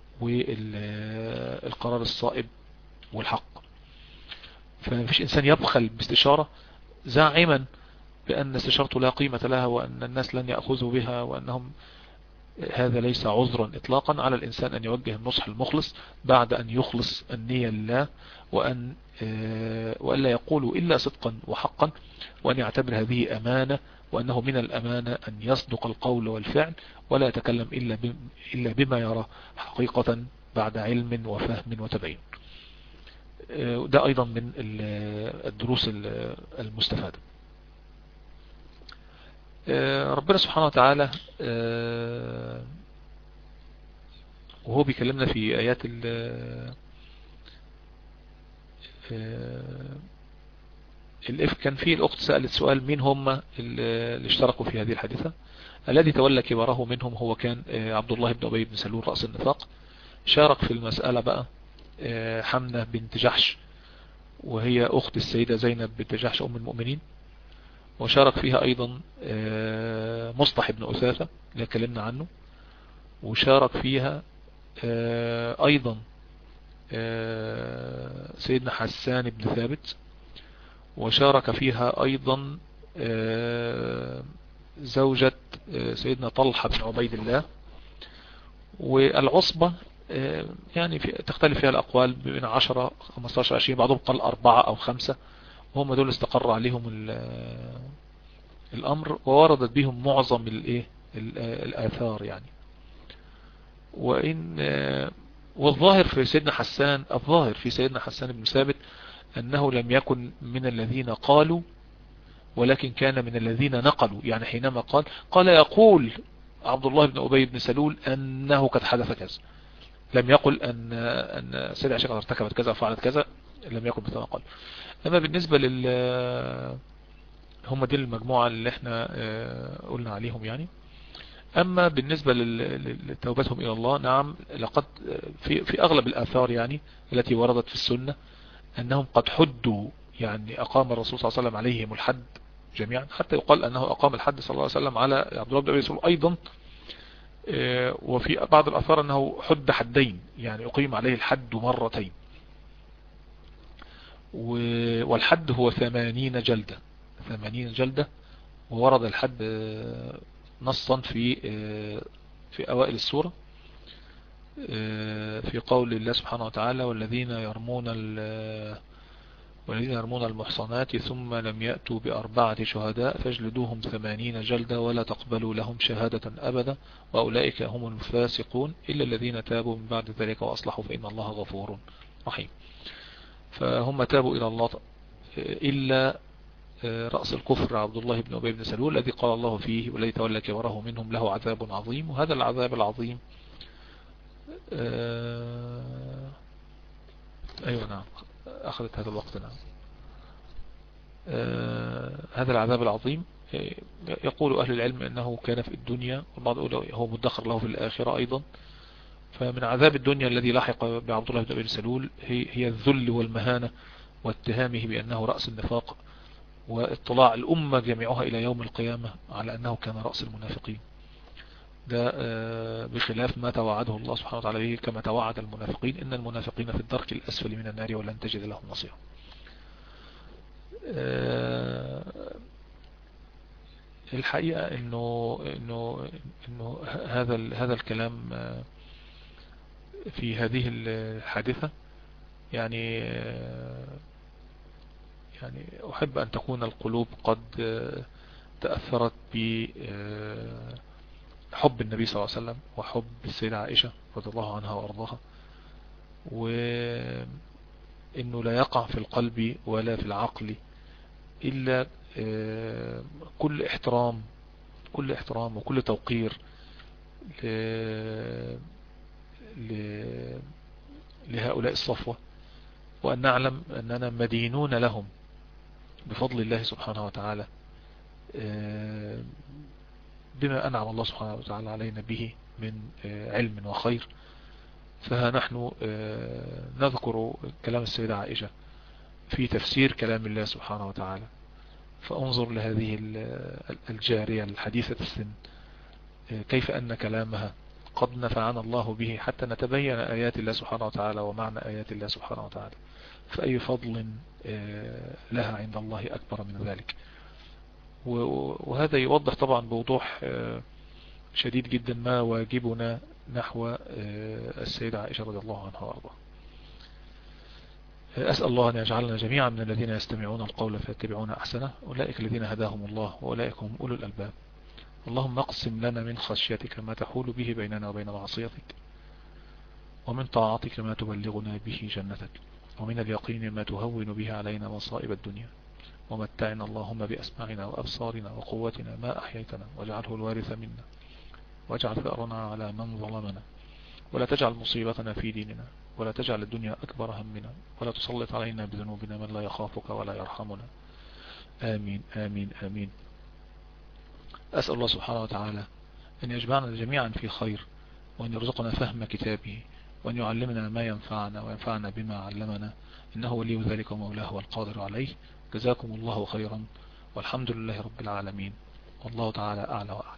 والقرار الصائب والحق. فمفيش إنسان يبخل باستشارة زاعما بأن استشارته لا قيمة لها وأن الناس لن يأخذوا بها وأنهم، هذا ليس عذرا إطلاقا على الإنسان أن يوجه النصح المخلص بعد أن يخلص النية لله، وأن لا يقولوا إلا صدقا وحقا، وأن يعتبر هذه أمانة، وأنه من الأمانة أن يصدق القول والفعل ولا يتكلم إلا بما يرى حقيقة بعد علم وفهم وتبين. ده أيضا من الدروس المستفادة. ربنا سبحانه وتعالى وهو بيكلمنا في آيات الإفك، كان فيه الأخت سألت سؤال: مين هم اللي اشتركوا في هذه الحادثة؟ الذي تولى كباره منهم هو كان عبد الله بن أبي بن سلول رأس النفاق. شارك في المسألة بقى حمنة بنت جحش، وهي أخت السيدة زينب بنت جحش أم المؤمنين. وشارك فيها أيضا مصطح بن أثاثة اللي اتكلمنا عنه. وشارك فيها أيضا سيدنا حسان بن ثابت. وشارك فيها أيضا زوجة سيدنا طلحة بن عبيد الله. والعصبة يعني تختلف فيها الأقوال بين 10 15 20، بعضهم قال 4 أو 5، وهم دول استقر عليهم الأمر، ووردت بهم معظم الآثار يعني. والظاهر في سيدنا حسان، الظاهر في سيدنا حسان بن ثابت أنه لم يكن من الذين قالوا، ولكن كان من الذين نقلوا. يعني حينما قال يقول عبد الله بن أبي بن سلول أنه قد حدث كذا، لم يقل أن سيدة عائشة ارتكبت كذا وفعلت كذا، لم يكن مثل ما قال. أما بالنسبة هم دي المجموعة اللي احنا قلنا عليهم يعني. أما بالنسبة لتوبتهم إلى الله، نعم، لقد في أغلب الآثار يعني التي وردت في السنة أنهم قد حدوا، يعني أقام الرسول صلى الله عليه وسلم عليهم الحد جميعا، حتى يقال أنه أقام الحد صلى الله عليه وسلم على عبد الله بن أبي سلول أيضا. وفي بعض الآثار أنه حد حدين، يعني أقيم عليه الحد مرتين. والحد هو 80 جلدة، 80 جلدة. وورد الحد نصا في أوائل السورة في قول الله سبحانه وتعالى: والذين يرمون والذين يرمون المحصنات ثم لم يأتوا بأربعة شهداء فاجلدوهم 80 جلدة ولا تقبلوا لهم شهادة أبدا وأولئك هم الفاسقون إلا الذين تابوا من بعد ذلك وأصلحوا فإن الله غفور رحيم. فهم تابوا إلى الله إلا رأس الكفر عبد الله بن أبي بن سلول الذي قال الله فيه والذي تولى كبره منهم له عذاب عظيم. وهذا العذاب العظيم أيوة نعم أخذت هذا الوقت. نعم هذا العذاب العظيم يقول أهل العلم أنه كان في الدنيا والبعض يقول هو مدخر له في الآخرة أيضا. فمن عذاب الدنيا الذي لاحق بعبد الله بن أبي سلول هي الذل والمهانة واتهامه بأنه رأس النفاق واطلاع الأمة جميعها إلى يوم القيامة على أنه كان رأس المنافقين. ده بخلاف ما توعده الله سبحانه وتعالى به كما توعد المنافقين إن المنافقين في الدرك الأسفل من النار ولن تجد لهم نصيرا. الحقيقة إنه هذا الكلام في هذه الحادثة يعني أحب أن تكون القلوب قد تأثرت بحب النبي صلى الله عليه وسلم وحب السيدة عائشة رضي الله عنها وأرضاها، وإنه لا يقع في القلب ولا في العقل إلا كل احترام وكل توقير لهؤلاء الصفوة، وأن نعلم أننا مدينون لهم بفضل الله سبحانه وتعالى بما أنعم الله سبحانه وتعالى علينا به من علم وخير. فنحن نذكر كلام السيدة عائشة في تفسير كلام الله سبحانه وتعالى، فانظر لهذه الجارية الحديثة السن كيف أن كلامها قد نفعنا الله به حتى نتبين آيات الله سبحانه وتعالى ومعنى آيات الله سبحانه وتعالى، فأي فضل لها عند الله أكبر من ذلك. وهذا يوضح طبعا بوضوح شديد جدا ما واجبنا نحو السيدة عائشة رضي الله عنها وارضاها. أسأل الله أن يجعلنا جميعا من الذين يستمعون القول فيتبعون أحسنه، أولئك الذين هداهم الله وأولئك هم أولو الألباب. اللهم اقسم لنا من خشيتك ما تحول به بيننا وبين معصيتك، ومن طاعتك ما تبلغنا به جنتك، ومن اليقين ما تهون به علينا مصائب الدنيا، ومتعنا اللهم بأسماعنا وأبصارنا وقوتنا ما أحييتنا، واجعله الوارث منا، واجعل ثأرنا على من ظلمنا، ولا تجعل مصيبتنا في ديننا، ولا تجعل الدنيا أكبر همنا، ولا تسلط علينا بذنوبنا من لا يخافك ولا يرحمنا. آمين آمين آمين. أسأل الله سبحانه وتعالى أن يجمعنا جميعا في خير، وأن يرزقنا فهم كتابه، وأن يعلمنا ما ينفعنا وينفعنا بما علمنا، إنه ولي ذلك ومولاه والقادر عليه. جزاكم الله خيرا، والحمد لله رب العالمين، والله تعالى أعلى وأعلم.